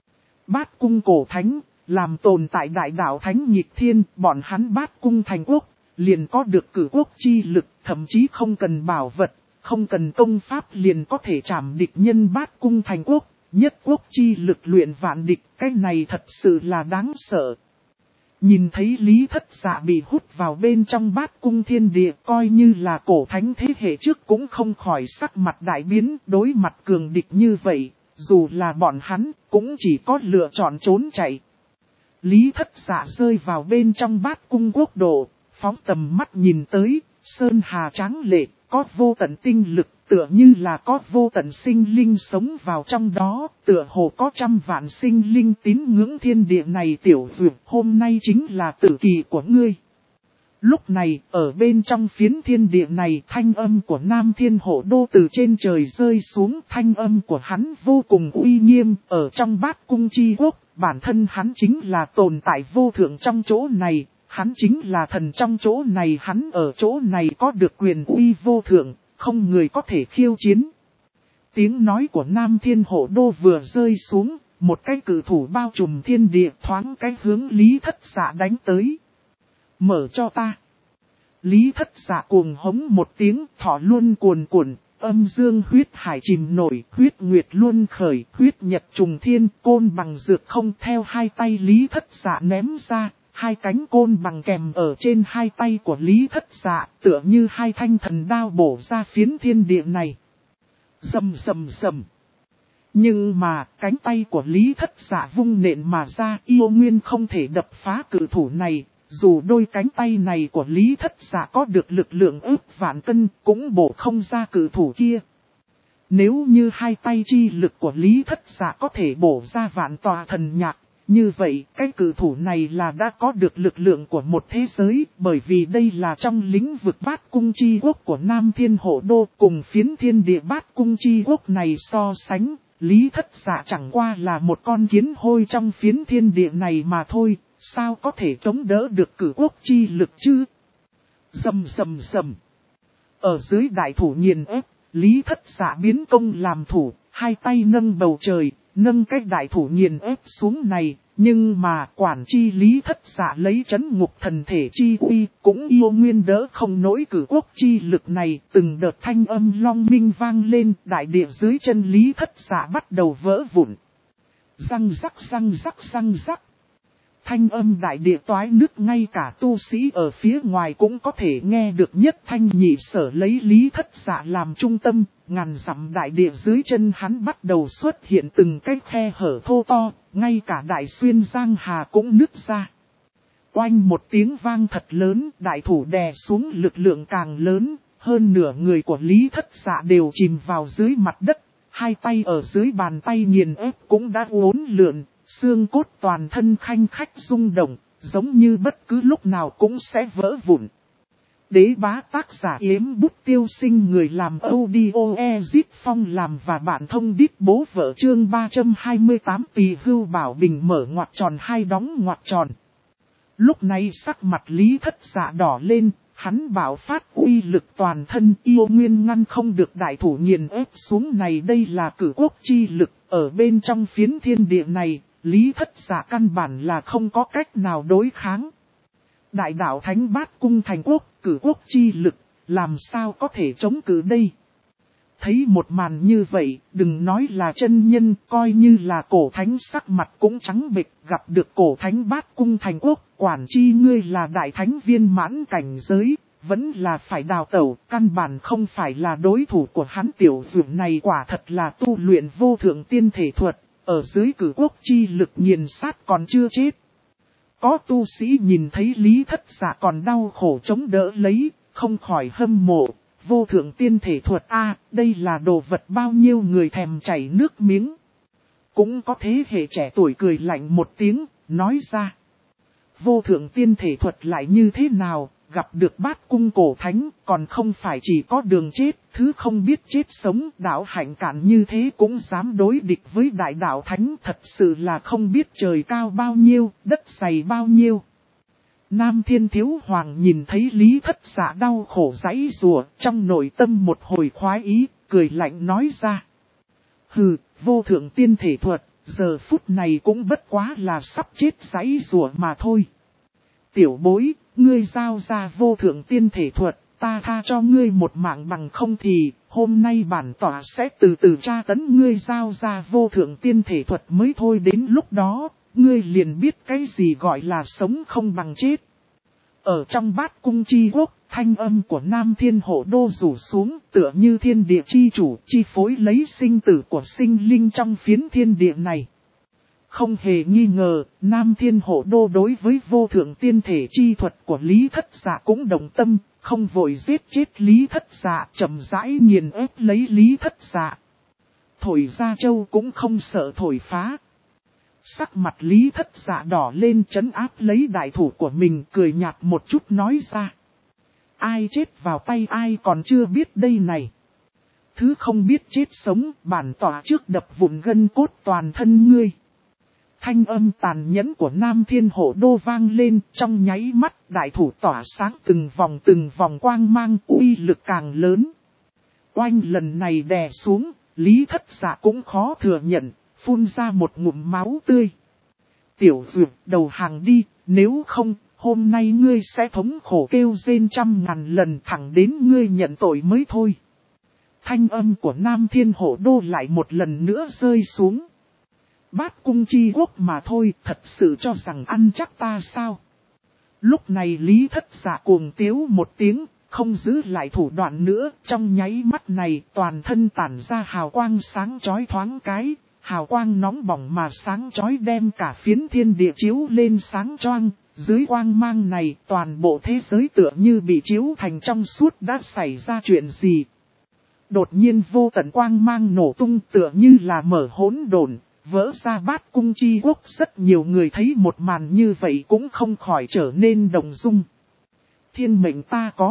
Bát cung cổ thánh, làm tồn tại đại đạo thánh nghịch thiên, bọn hắn bát cung thành quốc, liền có được cử quốc chi lực, thậm chí không cần bảo vật, không cần công pháp liền có thể trảm địch nhân. Bát cung thành quốc, nhất quốc chi lực luyện vạn địch, cái này thật sự là đáng sợ. Nhìn thấy Lý Thất Dạ bị hút vào bên trong bát cung thiên địa, coi như là cổ thánh thế hệ trước cũng không khỏi sắc mặt đại biến. Đối mặt cường địch như vậy, dù là bọn hắn, cũng chỉ có lựa chọn trốn chạy. Lý Thất Dạ rơi vào bên trong bát cung quốc độ, phóng tầm mắt nhìn tới, sơn hà tráng lệ, có vô tận tinh lực, tựa như là có vô tận sinh linh sống vào trong đó, tựa hồ có trăm vạn sinh linh tín ngưỡng thiên địa này. Tiểu dược, hôm nay chính là tử kỳ của ngươi. Lúc này, ở bên trong phiến thiên địa này, thanh âm của Nam Thiên Hộ Đô từ trên trời rơi xuống, thanh âm của hắn vô cùng uy nghiêm, ở trong Bát Cung Chi Quốc, bản thân hắn chính là tồn tại vô thượng trong chỗ này, hắn chính là thần trong chỗ này, hắn ở chỗ này có được quyền uy vô thượng, không người có thể khiêu chiến. Tiếng nói của Nam Thiên Hộ Đô vừa rơi xuống, một cái cử thủ bao trùm thiên địa thoáng cái hướng Lý Thất Dạ đánh tới. Mở cho ta. Lý Thất Dạ cuồng hống một tiếng, thọ luân cuồn cuộn, âm dương huyết hải chìm nổi, huyết nguyệt luân khởi, huyết nhật trùng thiên, côn bằng dược không theo hai tay Lý Thất Dạ ném ra, hai cánh côn bằng kèm ở trên hai tay của Lý Thất Dạ, tựa như hai thanh thần đao bổ ra phiến thiên địa này. Rầm rầm rầm. Nhưng mà, cánh tay của Lý Thất Dạ vung nện mà ra, yêu nguyên không thể đập phá cử thủ này. Dù đôi cánh tay này của Lý Thất Dạ có được lực lượng ước vạn cân, cũng bổ không ra cử thủ kia. Nếu như hai tay chi lực của Lý Thất Dạ có thể bổ ra vạn tòa thần nhạc, như vậy cái cử thủ này là đã có được lực lượng của một thế giới, bởi vì đây là trong lĩnh vực Bát Cung Chi Quốc của Nam Thiên Hộ Đô, cùng phiến thiên địa Bát Cung Chi Quốc này so sánh, Lý Thất Dạ chẳng qua là một con kiến hôi trong phiến thiên địa này mà thôi. Sao có thể chống đỡ được cử quốc chi lực chứ? Rầm rầm rầm. Ở dưới đại thủ nghiền ép, Lý Thất Dạ biến công làm thủ, hai tay nâng bầu trời, nâng cái đại thủ nghiền ép xuống này. Nhưng mà quản chi Lý Thất Dạ lấy chấn ngục thần thể chi uy, cũng yêu nguyên đỡ không nổi cử quốc chi lực này. Từng đợt thanh âm long minh vang lên, đại địa dưới chân Lý Thất Dạ bắt đầu vỡ vụn. Răng rắc răng rắc răng rắc. Thanh âm đại địa toái nứt, ngay cả tu sĩ ở phía ngoài cũng có thể nghe được nhất thanh nhị sở. Lấy Lý Thất Dạ làm trung tâm, ngàn dặm đại địa dưới chân hắn bắt đầu xuất hiện từng cái khe hở thô to, ngay cả đại xuyên giang hà cũng nứt ra. Oanh một tiếng vang thật lớn, đại thủ đè xuống lực lượng càng lớn, hơn nửa người của Lý Thất Dạ đều chìm vào dưới mặt đất, hai tay ở dưới bàn tay nghiền ép cũng đã uốn lượn. Xương cốt toàn thân khanh khách rung động, giống như bất cứ lúc nào cũng sẽ vỡ vụn. Đế bá tác giả Yếm Bút Tiêu Sinh, người làm audio Ezit Phong làm và bạn thông đít bố vợ, chương 328 Tỳ Hưu Bảo Bình mở ngoặc tròn hai đóng ngoặc tròn. Lúc này sắc mặt Lý Thất Dạ đỏ lên, hắn bảo phát uy lực toàn thân, yêu nguyên ngăn không được đại thủ nghiền ép xuống này. Đây là cử quốc chi lực, ở bên trong phiến thiên địa này, Lý Thất Dạ căn bản là không có cách nào đối kháng. Đại đạo Thánh Bát Cung thành quốc, cử quốc chi lực, làm sao có thể chống cự đây? Thấy một màn như vậy, đừng nói là chân nhân, coi như là cổ thánh sắc mặt cũng trắng bệch. Gặp được cổ thánh Bát Cung thành quốc, quản chi ngươi là đại thánh viên mãn cảnh giới, vẫn là phải đào tẩu, căn bản không phải là đối thủ của hắn. Tiểu dược này quả thật là tu luyện vô thượng tiên thể thuật, ở dưới cử quốc chi lực nghiền sát còn chưa chết. Có tu sĩ nhìn thấy Lý Thất Dạ còn đau khổ chống đỡ lấy, không khỏi hâm mộ. Vô thượng tiên thể thuật đây là đồ vật bao nhiêu người thèm chảy nước miếng. Cũng có thế hệ trẻ tuổi cười lạnh một tiếng, nói ra. Vô thượng tiên thể thuật lại như thế nào, gặp được Bát Cung cổ thánh, còn không phải chỉ có đường chết, thứ không biết chết sống. Đạo hạnh cạn như thế cũng dám đối địch với đại đạo thánh, thật sự là không biết trời cao bao nhiêu, đất dày bao nhiêu. Nam Thiên Thiếu Hoàng nhìn thấy Lý Thất Dạ đau khổ giãy giụa, trong nội tâm một hồi khoái ý, cười lạnh nói ra. Hừ, vô thượng tiên thể thuật, giờ phút này cũng bất quá là sắp chết giãy giụa mà thôi. Tiểu bối, ngươi giao ra vô thượng tiên thể thuật, ta tha cho ngươi một mạng, bằng không thì, hôm nay bản tỏa sẽ từ từ tra tấn ngươi. Giao ra vô thượng tiên thể thuật mới thôi, đến lúc đó, ngươi liền biết cái gì gọi là sống không bằng chết. Ở trong Bát Cung Chi Quốc, thanh âm của Nam Thiên Hộ Đô rủ xuống, tựa như thiên địa chi chủ, chi phối lấy sinh tử của sinh linh trong phiến thiên địa này. Không hề nghi ngờ, Nam Thiên Hộ Đô đối với vô thượng tiên thể chi thuật của Lý Thất Dạ cũng đồng tâm, không vội giết chết Lý Thất Dạ, chậm rãi nghiền ép lấy Lý Thất Dạ. Thổi ra châu cũng không sợ thổi phá. Sắc mặt Lý Thất Dạ đỏ lên, trấn áp lấy đại thủ của mình, cười nhạt một chút nói ra. Ai chết vào tay ai còn chưa biết đây này. Thứ không biết chết sống, bản tỏa trước đập vụn gân cốt toàn thân ngươi. Thanh âm tàn nhẫn của Nam Thiên Hổ Đô vang lên, trong nháy mắt đại thủ tỏa sáng từng vòng quang mang, uy lực càng lớn. Oanh lần này đè xuống, Lý Thất Dạ cũng khó thừa nhận, phun ra một ngụm máu tươi. Tiểu Dược, đầu hàng đi, nếu không, hôm nay ngươi sẽ thống khổ kêu rên 100.000 lần, thẳng đến ngươi nhận tội mới thôi. Thanh âm của Nam Thiên Hổ Đô lại một lần nữa rơi xuống. Bát cung chi quốc mà thôi, thật sự cho rằng ăn chắc ta sao? Lúc này Lý Thất Dạ cuồng tiếu một tiếng, không giữ lại thủ đoạn nữa, trong nháy mắt này toàn thân tản ra hào quang sáng chói thoáng cái, hào quang nóng bỏng mà sáng chói đem cả phiến thiên địa chiếu lên sáng choang, dưới quang mang này toàn bộ thế giới tựa như bị chiếu thành trong suốt, đã xảy ra chuyện gì. Đột nhiên vô tận quang mang nổ tung tựa như là mở hỗn độn, vỡ ra Bát cung chi quốc. Rất nhiều người thấy một màn như vậy cũng không khỏi trở nên động dung. Thiên mệnh ta có.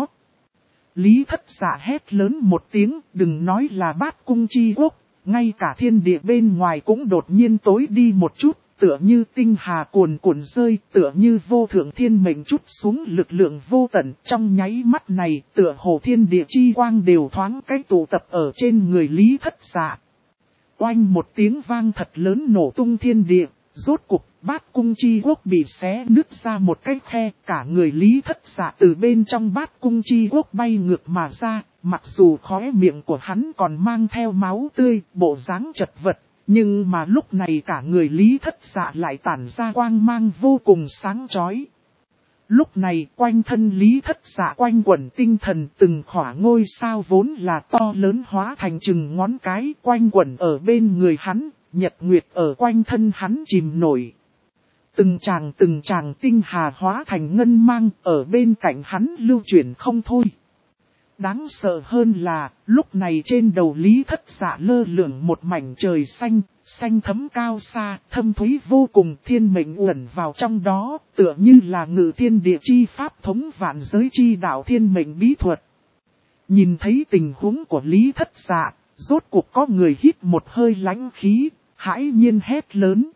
Lý Thất Dạ hét lớn một tiếng, đừng nói là Bát cung chi quốc, ngay cả thiên địa bên ngoài cũng đột nhiên tối đi một chút, tựa như tinh hà cuồn cuộn rơi, tựa như vô thượng thiên mệnh chút xuống lực lượng vô tận. Trong nháy mắt này, tựa hồ thiên địa chi quang đều thoáng cách tụ tập ở trên người Lý Thất Dạ. Oanh một tiếng vang thật lớn nổ tung thiên địa, rốt cục Bát cung chi quốc bị xé nứt ra một cái khe, cả người Lý Thất Dạ từ bên trong Bát cung chi quốc bay ngược mà ra, mặc dù khóe miệng của hắn còn mang theo máu tươi, bộ dáng chật vật, nhưng mà lúc này cả người Lý Thất Dạ lại tản ra quang mang vô cùng sáng chói. Lúc này quanh thân Lý Thất Dạ quanh quẩn tinh thần, từng khỏa ngôi sao vốn là to lớn hóa thành chừng ngón cái quanh quẩn ở bên người hắn, nhật nguyệt ở quanh thân hắn chìm nổi. Từng tràng tinh hà hóa thành ngân mang ở bên cạnh hắn lưu chuyển không thôi. Đáng sợ hơn là, lúc này trên đầu Lý Thất Dạ lơ lửng một mảnh trời xanh, xanh thấm cao xa, thâm thúy vô cùng, thiên mệnh ẩn vào trong đó, tựa như là ngự thiên địa chi pháp thống vạn giới chi đạo thiên mệnh bí thuật. Nhìn thấy tình huống của Lý Thất Dạ, rốt cuộc có người hít một hơi lãnh khí, hãi nhiên hét lớn.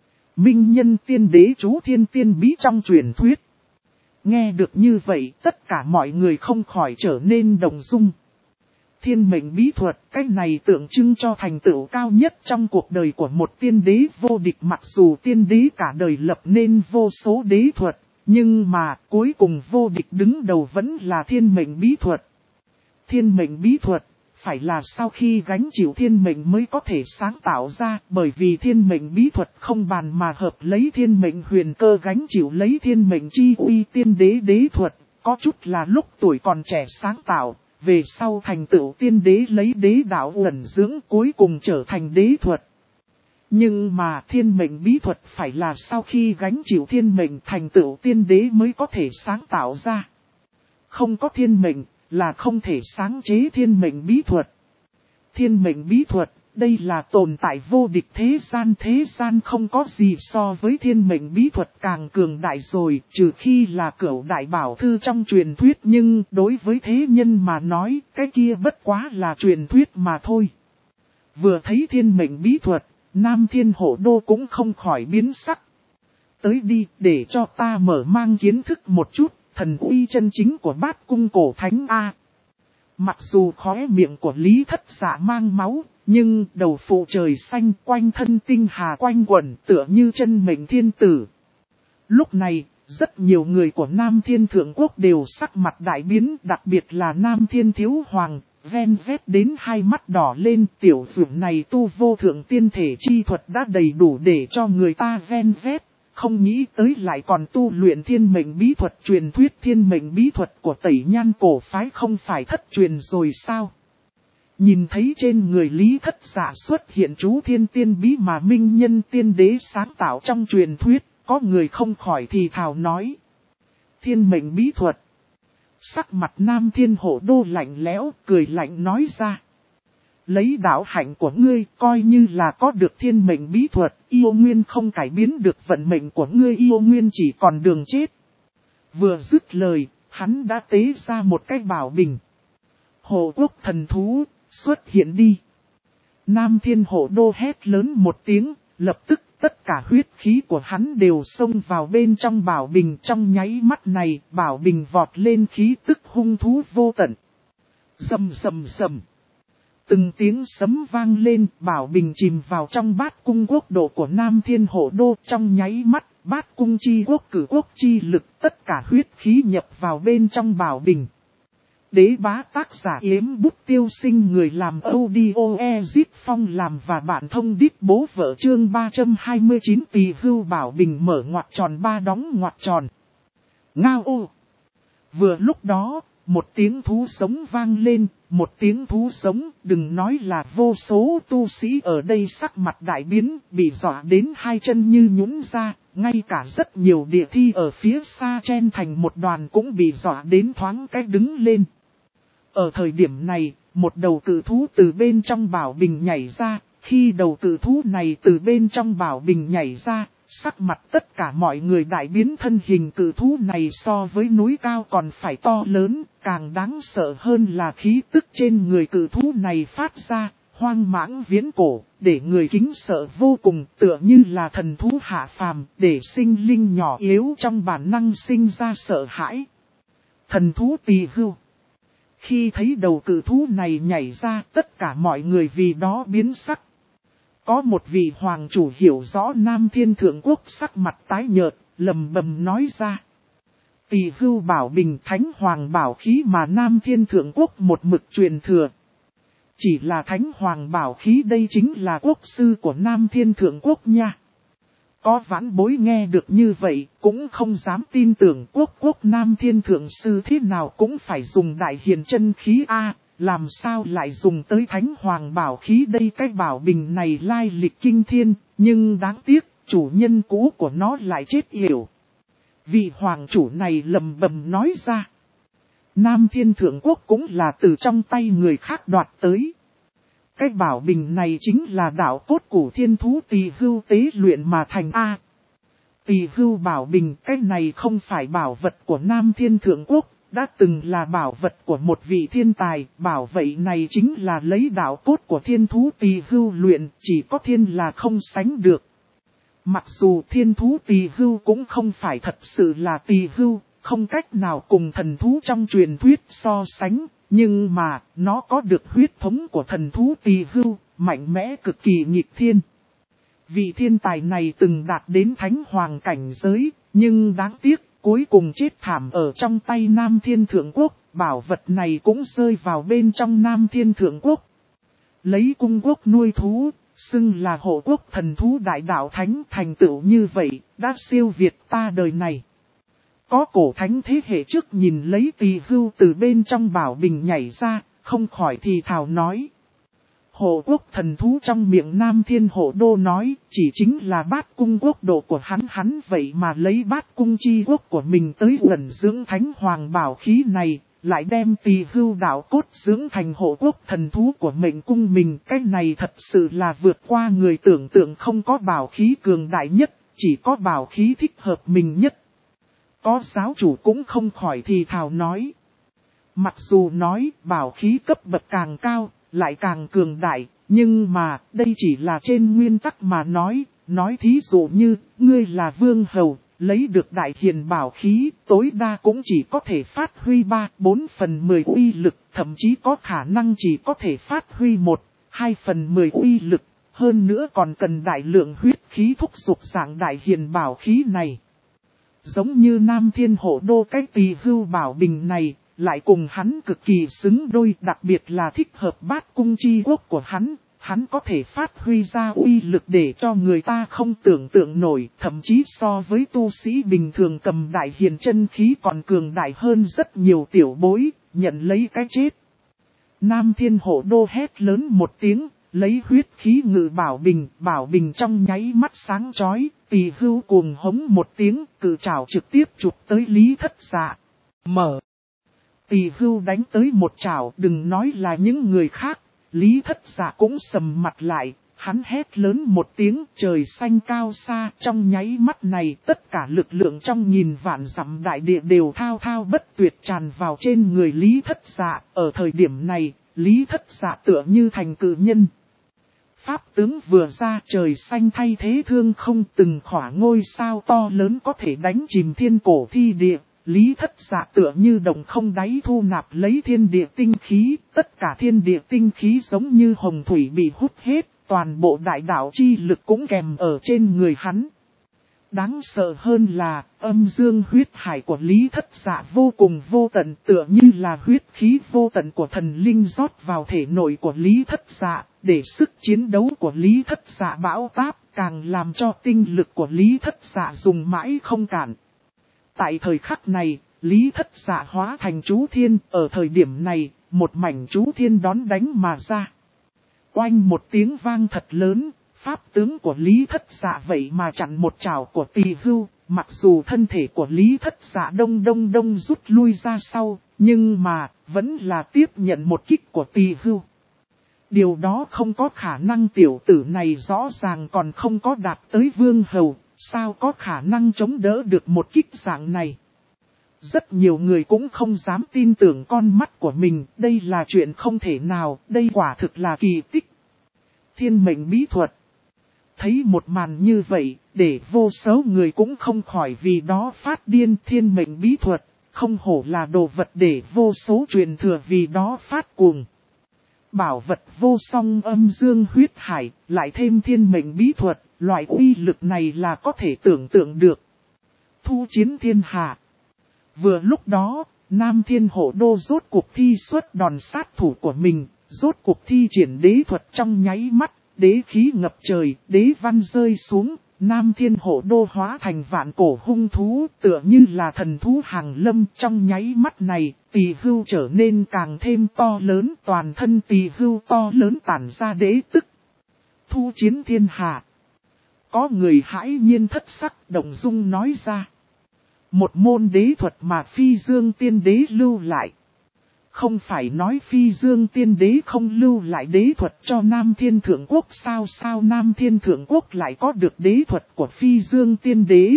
Minh nhân tiên đế chú thiên tiên bí trong truyền thuyết. Nghe được như vậy, tất cả mọi người không khỏi trở nên động dung. Thiên mệnh bí thuật, cái này tượng trưng cho thành tựu cao nhất trong cuộc đời của một tiên đế vô địch. Mặc dù tiên đế cả đời lập nên vô số đế thuật, nhưng mà cuối cùng vô địch đứng đầu vẫn là thiên mệnh bí thuật. Thiên mệnh bí thuật, phải là sau khi gánh chịu thiên mệnh mới có thể sáng tạo ra, bởi vì thiên mệnh bí thuật không bàn mà hợp lấy thiên mệnh huyền cơ gánh chịu lấy thiên mệnh chi uy. Tiên đế đế thuật, có chút là lúc tuổi còn trẻ sáng tạo, về sau thành tựu tiên đế lấy đế đạo ẩn dưỡng cuối cùng trở thành đế thuật. Nhưng mà thiên mệnh bí thuật phải là sau khi gánh chịu thiên mệnh thành tựu tiên đế mới có thể sáng tạo ra. Không có thiên mệnh là không thể sáng chế thiên mệnh bí thuật. Thiên mệnh bí thuật, đây là tồn tại vô địch thế gian không có gì so với thiên mệnh bí thuật càng cường đại rồi, trừ khi là cửu đại bảo thư trong truyền thuyết, nhưng đối với thế nhân mà nói, cái kia bất quá là truyền thuyết mà thôi. Vừa thấy thiên mệnh bí thuật, Nam Thiên Hổ Đô cũng không khỏi biến sắc. Tới đi, để cho ta mở mang kiến thức một chút, thần uy chân chính của Bát cung cổ thánh A. Mặc dù khóe miệng của Lý Thất Dạ mang máu, nhưng đầu phụ trời xanh quanh thân tinh hà quanh quẩn tựa như chân mệnh thiên tử. Lúc này, rất nhiều người của Nam Thiên Thượng Quốc đều sắc mặt đại biến, đặc biệt là Nam Thiên Thiếu Hoàng, ven vét đến hai mắt đỏ lên. Tiểu dưỡng này tu vô thượng tiên thể chi thuật đã đầy đủ để cho người ta ven vét. Không nghĩ tới lại còn tu luyện thiên mệnh bí thuật. Truyền thuyết thiên mệnh bí thuật của Tẩy Nhan cổ phái không phải thất truyền rồi sao? Nhìn thấy trên người Lý Thất Dạ xuất hiện chú thiên tiên bí mà minh nhân tiên đế sáng tạo trong truyền thuyết, có người không khỏi thì thào nói. Thiên mệnh bí thuật. Sắc mặt Nam Thiên Hổ Đô lạnh lẽo, cười lạnh nói ra. lấy đạo hạnh của ngươi coi như là có được thiên mệnh bí thuật, yêu nguyên không cải biến được vận mệnh của ngươi, yêu nguyên chỉ còn đường chết. Vừa dứt lời, hắn đã tế ra một cái bảo bình. Hộ quốc thần thú, xuất hiện đi. Nam Thiên Hộ Đô hét lớn một tiếng, lập tức tất cả huyết khí của hắn đều xông vào bên trong bảo bình. Trong nháy mắt này, bảo bình vọt lên khí tức hung thú vô tận. Rầm rầm rầm. Từng tiếng sấm vang lên, bảo bình chìm vào trong bát cung quốc độ của Nam Thiên Hộ Đô. Trong nháy mắt, bát cung chi quốc cử quốc chi lực, tất cả huyết khí nhập vào bên trong bảo bình. Đế bá tác giả Yếm Bút Tiêu Sinh, người làm audio Dịch Phong làm và bạn thông đít bố vợ, chương 329 Tỳ Hưu bảo bình mở ngoặc tròn ba đóng ngoặc tròn. Ngao ô! Vừa lúc đó, một tiếng thú sống vang lên, một tiếng thú sống, đừng nói là vô số tu sĩ ở đây sắc mặt đại biến, bị dọa đến hai chân như nhũn ra, ngay cả rất nhiều địa thi ở phía xa chen thành một đoàn cũng bị dọa đến thoáng cái đứng lên. Ở thời điểm này, một đầu cự thú từ bên trong bảo bình nhảy ra, khi đầu cự thú này từ bên trong bảo bình nhảy ra, sắc mặt tất cả mọi người đại biến. Thân hình cự thú này so với núi cao còn phải to lớn, càng đáng sợ hơn là khí tức trên người cự thú này phát ra, hoang mãng viễn cổ, để người kính sợ vô cùng, tựa như là thần thú hạ phàm, để sinh linh nhỏ yếu trong bản năng sinh ra sợ hãi. Thần thú Tỳ Hưu. Khi thấy đầu cự thú này nhảy ra, tất cả mọi người vì đó biến sắc. Có một vị hoàng chủ hiểu rõ Nam Thiên Thượng Quốc sắc mặt tái nhợt, lầm bầm nói ra. Tỳ Hưu bảo bình thánh hoàng bảo khí mà Nam Thiên Thượng Quốc một mực truyền thừa. Chỉ là thánh hoàng bảo khí, đây chính là quốc sư của Nam Thiên Thượng Quốc nha. Có vãn bối nghe được như vậy, cũng không dám tin tưởng quốc Nam Thiên Thượng Sư thế nào cũng phải dùng đại hiền chân khí A, làm sao lại dùng tới thánh hoàng bảo khí đây. Cái bảo bình này lai lịch kinh thiên, nhưng đáng tiếc, chủ nhân cũ của nó lại chết yểu. Vị hoàng chủ này lầm bầm nói ra. Nam Thiên Thượng Quốc cũng là từ trong tay người khác đoạt tới. Cái bảo bình này chính là đạo cốt của thiên thú Tỳ Hưu tế luyện mà thành A. Tỳ Hưu bảo bình, cái này không phải bảo vật của Nam Thiên Thượng Quốc, đã từng là bảo vật của một vị thiên tài. Bảo vậy này chính là lấy đạo cốt của thiên thú Tỳ Hưu luyện, chỉ có thiên là không sánh được. Mặc dù thiên thú Tỳ Hưu cũng không phải thật sự là Tỳ Hưu, không cách nào cùng thần thú trong truyền thuyết so sánh. Nhưng mà, nó có được huyết thống của thần thú Tỳ Hưu, mạnh mẽ cực kỳ nghịch thiên. Vị thiên tài này từng đạt đến thánh hoàng cảnh giới, nhưng đáng tiếc, cuối cùng chết thảm ở trong tay Nam Thiên Thượng Quốc. Bảo vật này cũng rơi vào bên trong Nam Thiên Thượng Quốc. Lấy cung quốc nuôi thú, xưng là hộ quốc thần thú đại đạo thánh, thành tựu như vậy, đã siêu việt ta đời này. Có cổ thánh thế hệ trước nhìn lấy Tỳ Hưu từ bên trong bảo bình nhảy ra, không khỏi thì thào nói. Hộ quốc thần thú trong miệng Nam Thiên Hộ Đô nói, chỉ chính là bát cung quốc độ của hắn vậy mà lấy bát cung chi quốc của mình tới gần dưỡng thánh hoàng bảo khí này, lại đem Tỳ Hưu đạo cốt dưỡng thành hộ quốc thần thú của mệnh cung mình. Cái này thật sự là vượt qua người tưởng tượng, không có bảo khí cường đại nhất, chỉ có bảo khí thích hợp mình nhất. Có giáo chủ cũng không khỏi thì thào nói. Mặc dù nói bảo khí cấp bậc càng cao, lại càng cường đại, nhưng mà đây chỉ là trên nguyên tắc mà nói thí dụ như, ngươi là vương hầu, lấy được đại hiền bảo khí, tối đa cũng chỉ có thể phát huy 3/4 uy lực, thậm chí có khả năng chỉ có thể phát huy 1/2 uy lực, hơn nữa còn cần đại lượng huyết khí thúc giục dạng đại hiền bảo khí này. Giống như Nam Thiên Hộ Đô cái Tỳ Hưu bảo bình này, lại cùng hắn cực kỳ xứng đôi, đặc biệt là thích hợp bát cung chi quốc của hắn có thể phát huy ra uy lực để cho người ta không tưởng tượng nổi, thậm chí so với tu sĩ bình thường cầm đại hiền chân khí còn cường đại hơn rất nhiều. Tiểu bối, nhận lấy cái chết. Nam Thiên Hộ Đô hét lớn một tiếng, lấy huyết khí ngự bảo bình trong nháy mắt sáng chói. Tỳ Hưu cuồng hống một tiếng, cự trảo trực tiếp chụp tới Lý Thất Dạ. Mở. Tỳ Hưu đánh tới một trảo, đừng nói là những người khác, Lý Thất Dạ cũng sầm mặt lại, hắn hét lớn một tiếng, trời xanh cao xa, trong nháy mắt này tất cả lực lượng trong nghìn vạn dặm đại địa đều thao thao bất tuyệt tràn vào trên người Lý Thất Dạ. Ở thời điểm này, Lý Thất Dạ tựa như thành cự nhân. Pháp tướng vừa ra, trời xanh thay thế thương không, từng khỏa ngôi sao to lớn có thể đánh chìm thiên cổ thi địa. Lý Thất Dạ tựa như đồng không đáy thu nạp lấy thiên địa tinh khí, tất cả thiên địa tinh khí giống như hồng thủy bị hút hết, toàn bộ đại đạo chi lực cũng kèm ở trên người hắn. Đáng sợ hơn là, âm dương huyết hải của Lý Thất Dạ vô cùng vô tận, tựa như là huyết khí vô tận của thần linh rót vào thể nội của Lý Thất Dạ, để sức chiến đấu của Lý Thất Dạ bão táp, càng làm cho tinh lực của Lý Thất Dạ dùng mãi không cạn. Tại thời khắc này, Lý Thất Dạ hóa thành chú thiên, ở thời điểm này, một mảnh chú thiên đón đánh mà ra. Oanh một tiếng vang thật lớn, pháp tướng của Lý Thất Dạ vậy mà chặn một trảo của Tỳ Hưu, mặc dù thân thể của Lý Thất Dạ đông rút lui ra sau, nhưng mà, vẫn là tiếp nhận một kích của Tỳ Hưu. Điều đó không có khả năng, tiểu tử này rõ ràng còn không có đạt tới vương hầu, sao có khả năng chống đỡ được một kích dạng này. Rất nhiều người cũng không dám tin tưởng con mắt của mình, đây là chuyện không thể nào, đây quả thực là kỳ tích. Thiên mệnh bí thuật. Thấy một màn như vậy, để vô số người cũng không khỏi vì đó phát điên. Thiên mệnh bí thuật, không hổ là đồ vật để vô số truyền thừa vì đó phát cuồng. Bảo vật vô song âm dương huyết hải, lại thêm thiên mệnh bí thuật, loại uy lực này là có thể tưởng tượng được. Thu chiến thiên hạ. Vừa lúc đó, Nam Thiên Hổ Đô rốt cuộc thi xuất đòn sát thủ của mình, rốt cuộc thi triển đế thuật trong nháy mắt, đế khí ngập trời, đế văn rơi xuống, Nam Thiên Hổ Đô hóa thành vạn cổ hung thú, tựa như là thần thú hàng lâm. Trong nháy mắt này, Tỳ Hưu trở nên càng thêm to lớn, toàn thân Tỳ Hưu to lớn tản ra đế tức. Thu chiến thiên hạ. Có người hãi nhiên thất sắc, động dung nói ra. Một môn đế thuật mà Phi Dương Tiên Đế lưu lại. Không phải nói Phi Dương Tiên Đế không lưu lại đế thuật cho Nam Thiên Thượng Quốc sao Nam Thiên Thượng Quốc lại có được đế thuật của Phi Dương Tiên Đế.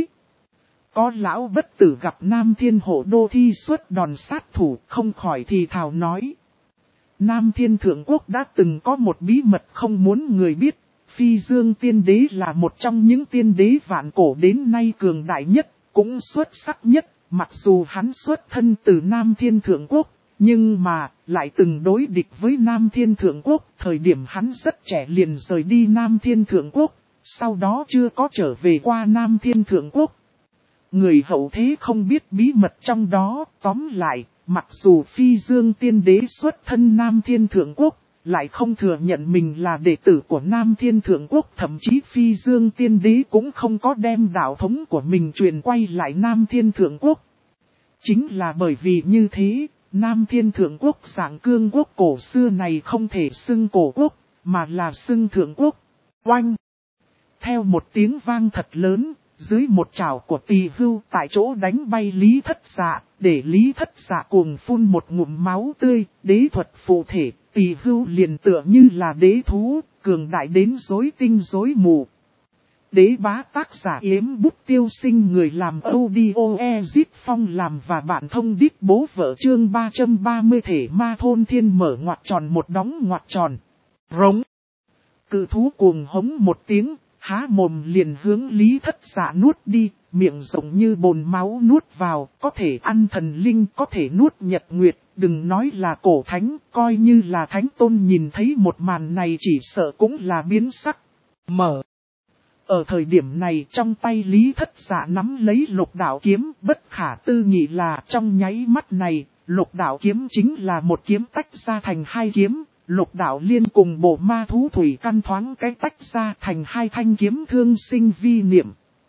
Có lão bất tử gặp Nam Thiên Hổ Đô thi xuất đòn sát thủ, không khỏi thì thào nói. Nam Thiên Thượng Quốc đã từng có một bí mật không muốn người biết. Phi Dương Tiên Đế là một trong những tiên đế vạn cổ đến nay cường đại nhất, cũng xuất sắc nhất. Mặc dù hắn xuất thân từ Nam Thiên Thượng Quốc, nhưng mà lại từng đối địch với Nam Thiên Thượng Quốc. Thời điểm hắn rất trẻ liền rời đi Nam Thiên Thượng Quốc, sau đó chưa có trở về qua Nam Thiên Thượng Quốc. Người hậu thế không biết bí mật trong đó. Tóm lại, mặc dù Phi Dương Tiên Đế xuất thân Nam Thiên Thượng Quốc, lại không thừa nhận mình là đệ tử của Nam Thiên Thượng Quốc. Thậm chí Phi Dương Tiên Đế cũng không có đem đạo thống của mình truyền quay lại Nam Thiên Thượng Quốc. Chính là bởi vì như thế, Nam Thiên Thượng Quốc dạng cương quốc cổ xưa này không thể xưng cổ quốc, mà là xưng thượng quốc. Oanh! Theo một tiếng vang thật lớn, dưới một trảo của Tỳ Hưu tại chỗ đánh bay Lý Thất Dạ, để Lý Thất Dạ cuồng phun một ngụm máu tươi. Đế thuật phụ thể, Tỳ Hưu liền tựa như là đế thú, cường đại đến rối tinh rối mù. Đế bá tác giả Yếm Bút Tiêu Sinh, người làm audio Ezit Phong làm và bạn thông đít bố vợ. Chương 330 thể ma thôn thiên mở ngoặc tròn một đóng ngoặc tròn. Rống. Cự thú cuồng hống một tiếng, há mồm liền hướng Lý Thất Dạ nuốt đi, miệng rộng như bồn máu nuốt vào, có thể ăn thần linh, có thể nuốt nhật nguyệt, đừng nói là cổ thánh, coi như là thánh tôn nhìn thấy một màn này chỉ sợ cũng là biến sắc. Mở. Ở thời điểm này trong tay Lý Thất Dạ nắm lấy lục đạo kiếm, bất khả tư nghị là trong nháy mắt này, lục đạo kiếm chính là một kiếm tách ra thành hai kiếm, lục đạo liên cùng bộ ma thú thủy căn thoáng cái tách ra thành hai thanh kiếm thương sinh vi niệm.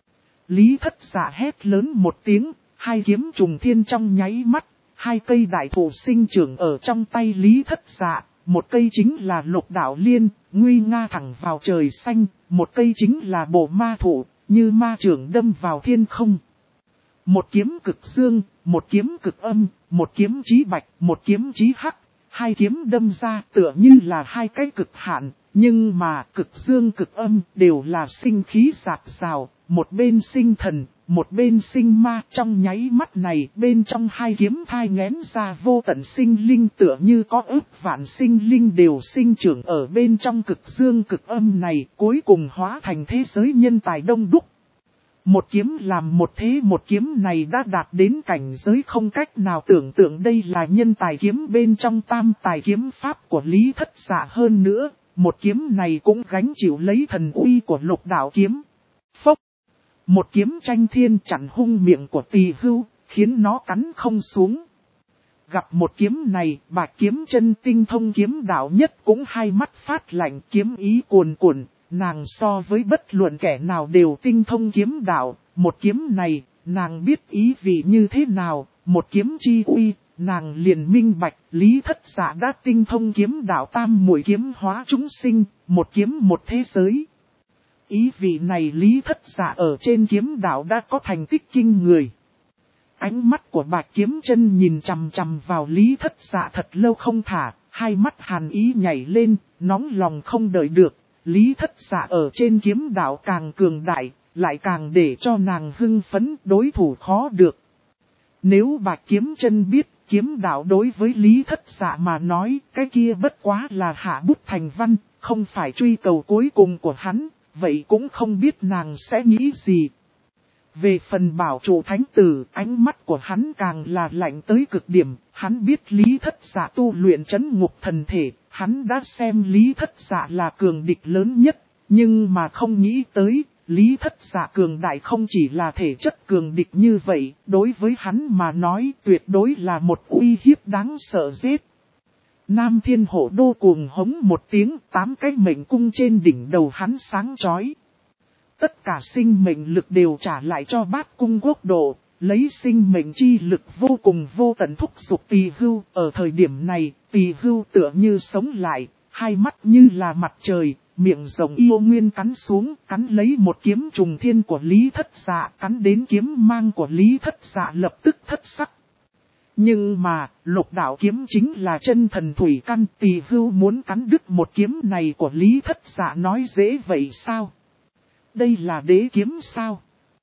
Lý Thất Dạ hét lớn một tiếng, hai kiếm trùng thiên trong nháy mắt, hai cây đại thụ sinh trưởng ở trong tay Lý Thất Dạ. Một cây chính là lục đạo liên, nguy nga thẳng vào trời xanh, một cây chính là bộ ma thụ, như ma trưởng đâm vào thiên không. Một kiếm cực dương, một kiếm cực âm, một kiếm chí bạch, một kiếm chí hắc, hai kiếm đâm ra tựa như là hai cái cực hạn, nhưng mà cực dương cực âm đều là sinh khí rạc rào, một bên sinh thần, một bên sinh ma. Trong nháy mắt này bên trong hai kiếm thai nghén ra vô tận sinh linh, tựa như có ức vạn sinh linh đều sinh trưởng ở bên trong cực dương cực âm này, cuối cùng hóa thành thế giới nhân tài đông đúc. Một kiếm làm một thế, một kiếm này đã đạt đến cảnh giới không cách nào tưởng tượng. Đây là nhân tài kiếm bên trong tam tài kiếm pháp của Lý Thất Dạ. Hơn nữa, một kiếm này cũng gánh chịu lấy thần uy của Lục Đạo kiếm. Phốc! Một kiếm tranh thiên chặn hung miệng của Tỳ Hưu, khiến nó cắn không xuống. Gặp một kiếm này, Bạch Kiếm Chân tinh thông kiếm đạo nhất cũng hai mắt phát lạnh, kiếm ý cuồn cuộn. Nàng so với bất luận kẻ nào đều tinh thông kiếm đạo, một kiếm này, nàng biết ý vị như thế nào, một kiếm chi uy, nàng liền minh bạch. Lý Thất Dạ đã tinh thông kiếm đạo tam muội kiếm hóa chúng sinh, một kiếm một thế giới. Ý vị này Lý Thất Dạ ở trên kiếm đạo đã có thành tích kinh người. Ánh mắt của Bạch Kiếm Chân nhìn chằm chằm vào Lý Thất Dạ thật lâu không thả, hai mắt hàn ý nhảy lên, nóng lòng không đợi được. Lý Thất Dạ ở trên kiếm đạo càng cường đại, lại càng để cho nàng hưng phấn, đối thủ khó được. Nếu Bạch Kiếm Chân biết, kiếm đạo đối với Lý Thất Dạ mà nói, cái kia bất quá là hạ bút thành văn, không phải truy cầu cuối cùng của hắn, vậy cũng không biết nàng sẽ nghĩ gì. Về phần Bảo Trụ Thánh Tử, ánh mắt của hắn càng là lạnh tới cực điểm, hắn biết Lý Thất Dạ tu luyện trấn ngục thần thể, hắn đã xem Lý Thất Dạ là cường địch lớn nhất, nhưng mà không nghĩ tới, Lý Thất Dạ cường đại không chỉ là thể chất cường địch như vậy, đối với hắn mà nói tuyệt đối là một uy hiếp đáng sợ giết. Nam Thiên Hổ Đô cuồng hống một tiếng, 8 cái mệnh cung trên đỉnh đầu hắn sáng chói. Tất cả sinh mệnh lực đều trả lại cho Bát Cung quốc độ, lấy sinh mệnh chi lực vô cùng vô tận thúc giục Tỳ Hưu. Ở thời điểm này, Tỳ Hưu tựa như sống lại, hai mắt như là mặt trời, miệng rồng yêu nguyên cắn xuống, cắn lấy một kiếm trùng thiên của Lý Thất Dạ, cắn đến kiếm mang của Lý Thất Dạ lập tức thất sắc. Nhưng mà, Lục Đạo kiếm chính là chân thần thủy căn, Tỳ Hưu muốn cắn đứt một kiếm này của Lý Thất Dạ nói dễ vậy sao? Đây là đế kiếm sao?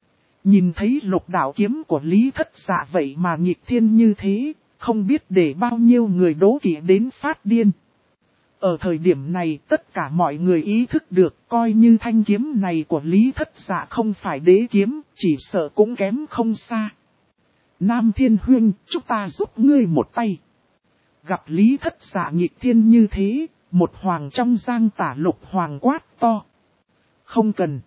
Nhìn thấy Lục Đạo kiếm của Lý Thất Dạ vậy mà nghịch thiên như thế, không biết để bao nhiêu người đố kỵ đến phát điên. Ở thời điểm này tất cả mọi người ý thức được, coi như thanh kiếm này của Lý Thất Dạ không phải đế kiếm, chỉ sợ cũng kém không xa. Nam Thiên Huynh, chúng ta giúp ngươi một tay. Gặp Lý Thất Dạ nghịch thiên như thế, một hoàng trong giang tả Lục Hoàng quát to. Không cần.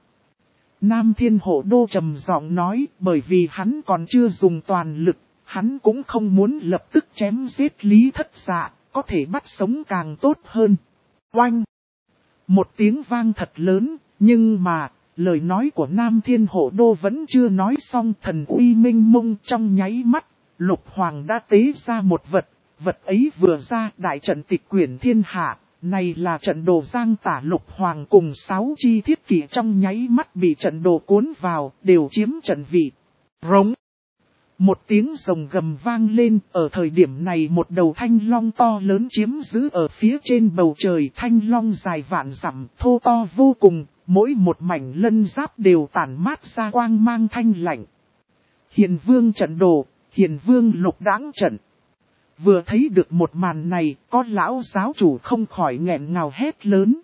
Nam Thiên Hổ Đô trầm giọng nói, bởi vì hắn còn chưa dùng toàn lực, hắn cũng không muốn lập tức chém giết Lý Thất Dạ, có thể bắt sống càng tốt hơn. Oanh! Một tiếng vang thật lớn, nhưng mà, lời nói của Nam Thiên Hổ Đô vẫn chưa nói xong. Thần uy minh mông trong nháy mắt, Lục Hoàng đã tế ra một vật, vật ấy vừa ra đại trận tịch quyển thiên hạ. Này là trận đồ giang tả Lục Hoàng cùng 6 chi thiết kỷ trong nháy mắt bị trận đồ cuốn vào, đều chiếm trận vị. Rống! Một tiếng rồng gầm vang lên, ở thời điểm này một đầu thanh long to lớn chiếm giữ ở phía trên bầu trời. Thanh long dài vạn dặm, thô to vô cùng, mỗi một mảnh lân giáp đều tản mát ra quang mang thanh lạnh. Hiền Vương trận đồ, Hiền Vương Lục Đãng trận. Vừa thấy được một màn này, có lão giáo chủ không khỏi nghẹn ngào hét lớn.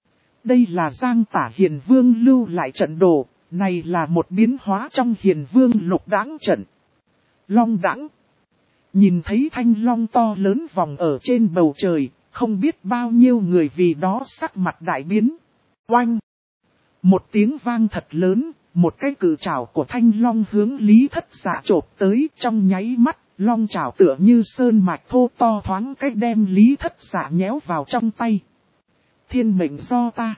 Đây là giang tả Hiền Vương lưu lại trận đồ, này là một biến hóa trong Hiền Vương Lục Đãng trận. Long đãng. Nhìn thấy thanh long to lớn vòng ở trên bầu trời, không biết bao nhiêu người vì đó sắc mặt đại biến. Oanh! Một tiếng vang thật lớn, một cái cự trảo của thanh long hướng Lý Thất Dạ chộp tới. Trong nháy mắt, long trảo tựa như sơn mạch thô to thoáng cách đem Lý Thất Dạ nhéo vào trong tay. Thiên mệnh do ta.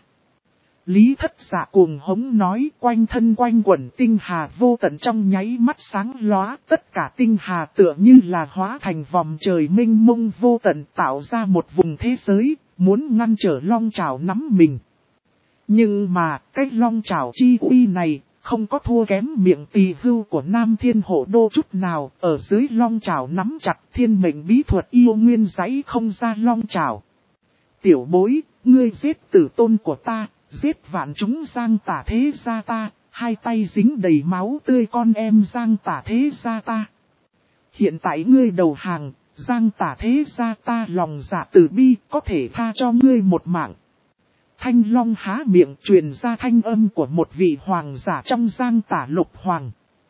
Lý Thất Dạ cuồng hống nói, quanh thân quanh quẩn tinh hà vô tận trong nháy mắt sáng lóa. Tất cả tinh hà tựa như là hóa thành vòng trời mênh mông vô tận, tạo ra một vùng thế giới, muốn ngăn trở long trảo nắm mình. Nhưng mà, cái long trảo chi uy này, không có thua kém miệng tỳ hưu của Nam Thiên Hộ Đô chút nào, ở dưới long chảo nắm chặt thiên mệnh bí thuật yêu nguyên giấy không ra long chảo. Tiểu bối, ngươi giết tử tôn của ta, giết vạn chúng Giang Tả thế gia ta, hai tay dính đầy máu tươi con em Giang Tả thế gia ta. Hiện tại ngươi đầu hàng, Giang Tả thế gia ta lòng dạ từ bi có thể tha cho ngươi một mạng. Thanh Long há miệng truyền ra thanh âm của một vị hoàng giả trong Giang Tả Lục Hoàng.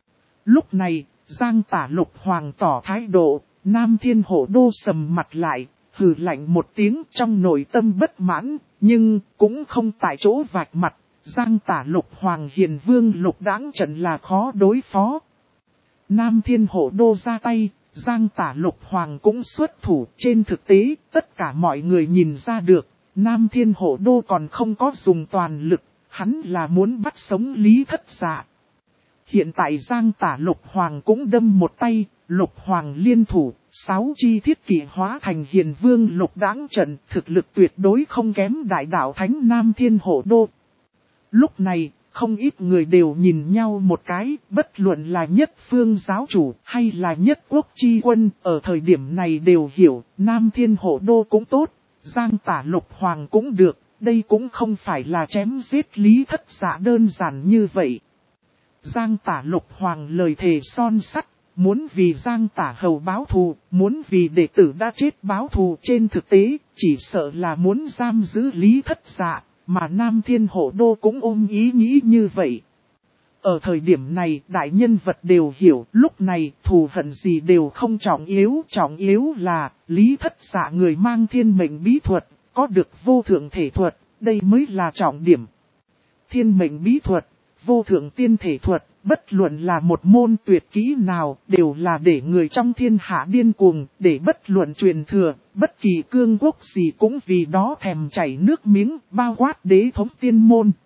Lúc này, Giang Tả Lục Hoàng tỏ thái độ, Nam Thiên Hộ Đô sầm mặt lại, hừ lạnh một tiếng trong nội tâm bất mãn, nhưng cũng không tại chỗ vạch mặt. Giang Tả Lục Hoàng hiền vương lục đãng trận là khó đối phó. Nam Thiên Hộ Đô ra tay, Giang Tả Lục Hoàng cũng xuất thủ. Trên thực tế, tất cả mọi người nhìn ra được, Nam Thiên Hộ Đô còn không có dùng toàn lực, hắn là muốn bắt sống Lý Thất Dạ. Hiện tại Giang Tả Lục Hoàng cũng đâm một tay, Lục Hoàng liên thủ, 6 chi thiết kỷ hóa thành hiền vương lục đãng trận, thực lực tuyệt đối không kém đại đạo thánh Nam Thiên Hộ Đô. Lúc này, không ít người đều nhìn nhau một cái, bất luận là Nhất Phương giáo chủ hay là Nhất Quốc chi quân, ở thời điểm này đều hiểu, Nam Thiên Hộ Đô cũng tốt, Giang Tả Lục Hoàng cũng được, đây cũng không phải là chém giết Lý Thất Dạ đơn giản như vậy. Giang Tả Lục Hoàng lời thề son sắt, muốn vì Giang Tả Hầu báo thù, muốn vì đệ tử đã chết báo thù, trên thực tế, chỉ sợ là muốn giam giữ Lý Thất Dạ, mà Nam Thiên Hộ Đô cũng ôm ý nghĩ như vậy. Ở thời điểm này, đại nhân vật đều hiểu, lúc này thù hận gì đều không trọng yếu là Lý Thất Dạ người mang thiên mệnh bí thuật, có được vô thượng thể thuật, đây mới là trọng điểm. Thiên mệnh bí thuật, vô thượng tiên thể thuật, bất luận là một môn tuyệt kỹ nào, đều là để người trong thiên hạ điên cuồng, để bất luận truyền thừa, bất kỳ cương quốc gì cũng vì đó thèm chảy nước miếng, bao quát đế thống tiên môn.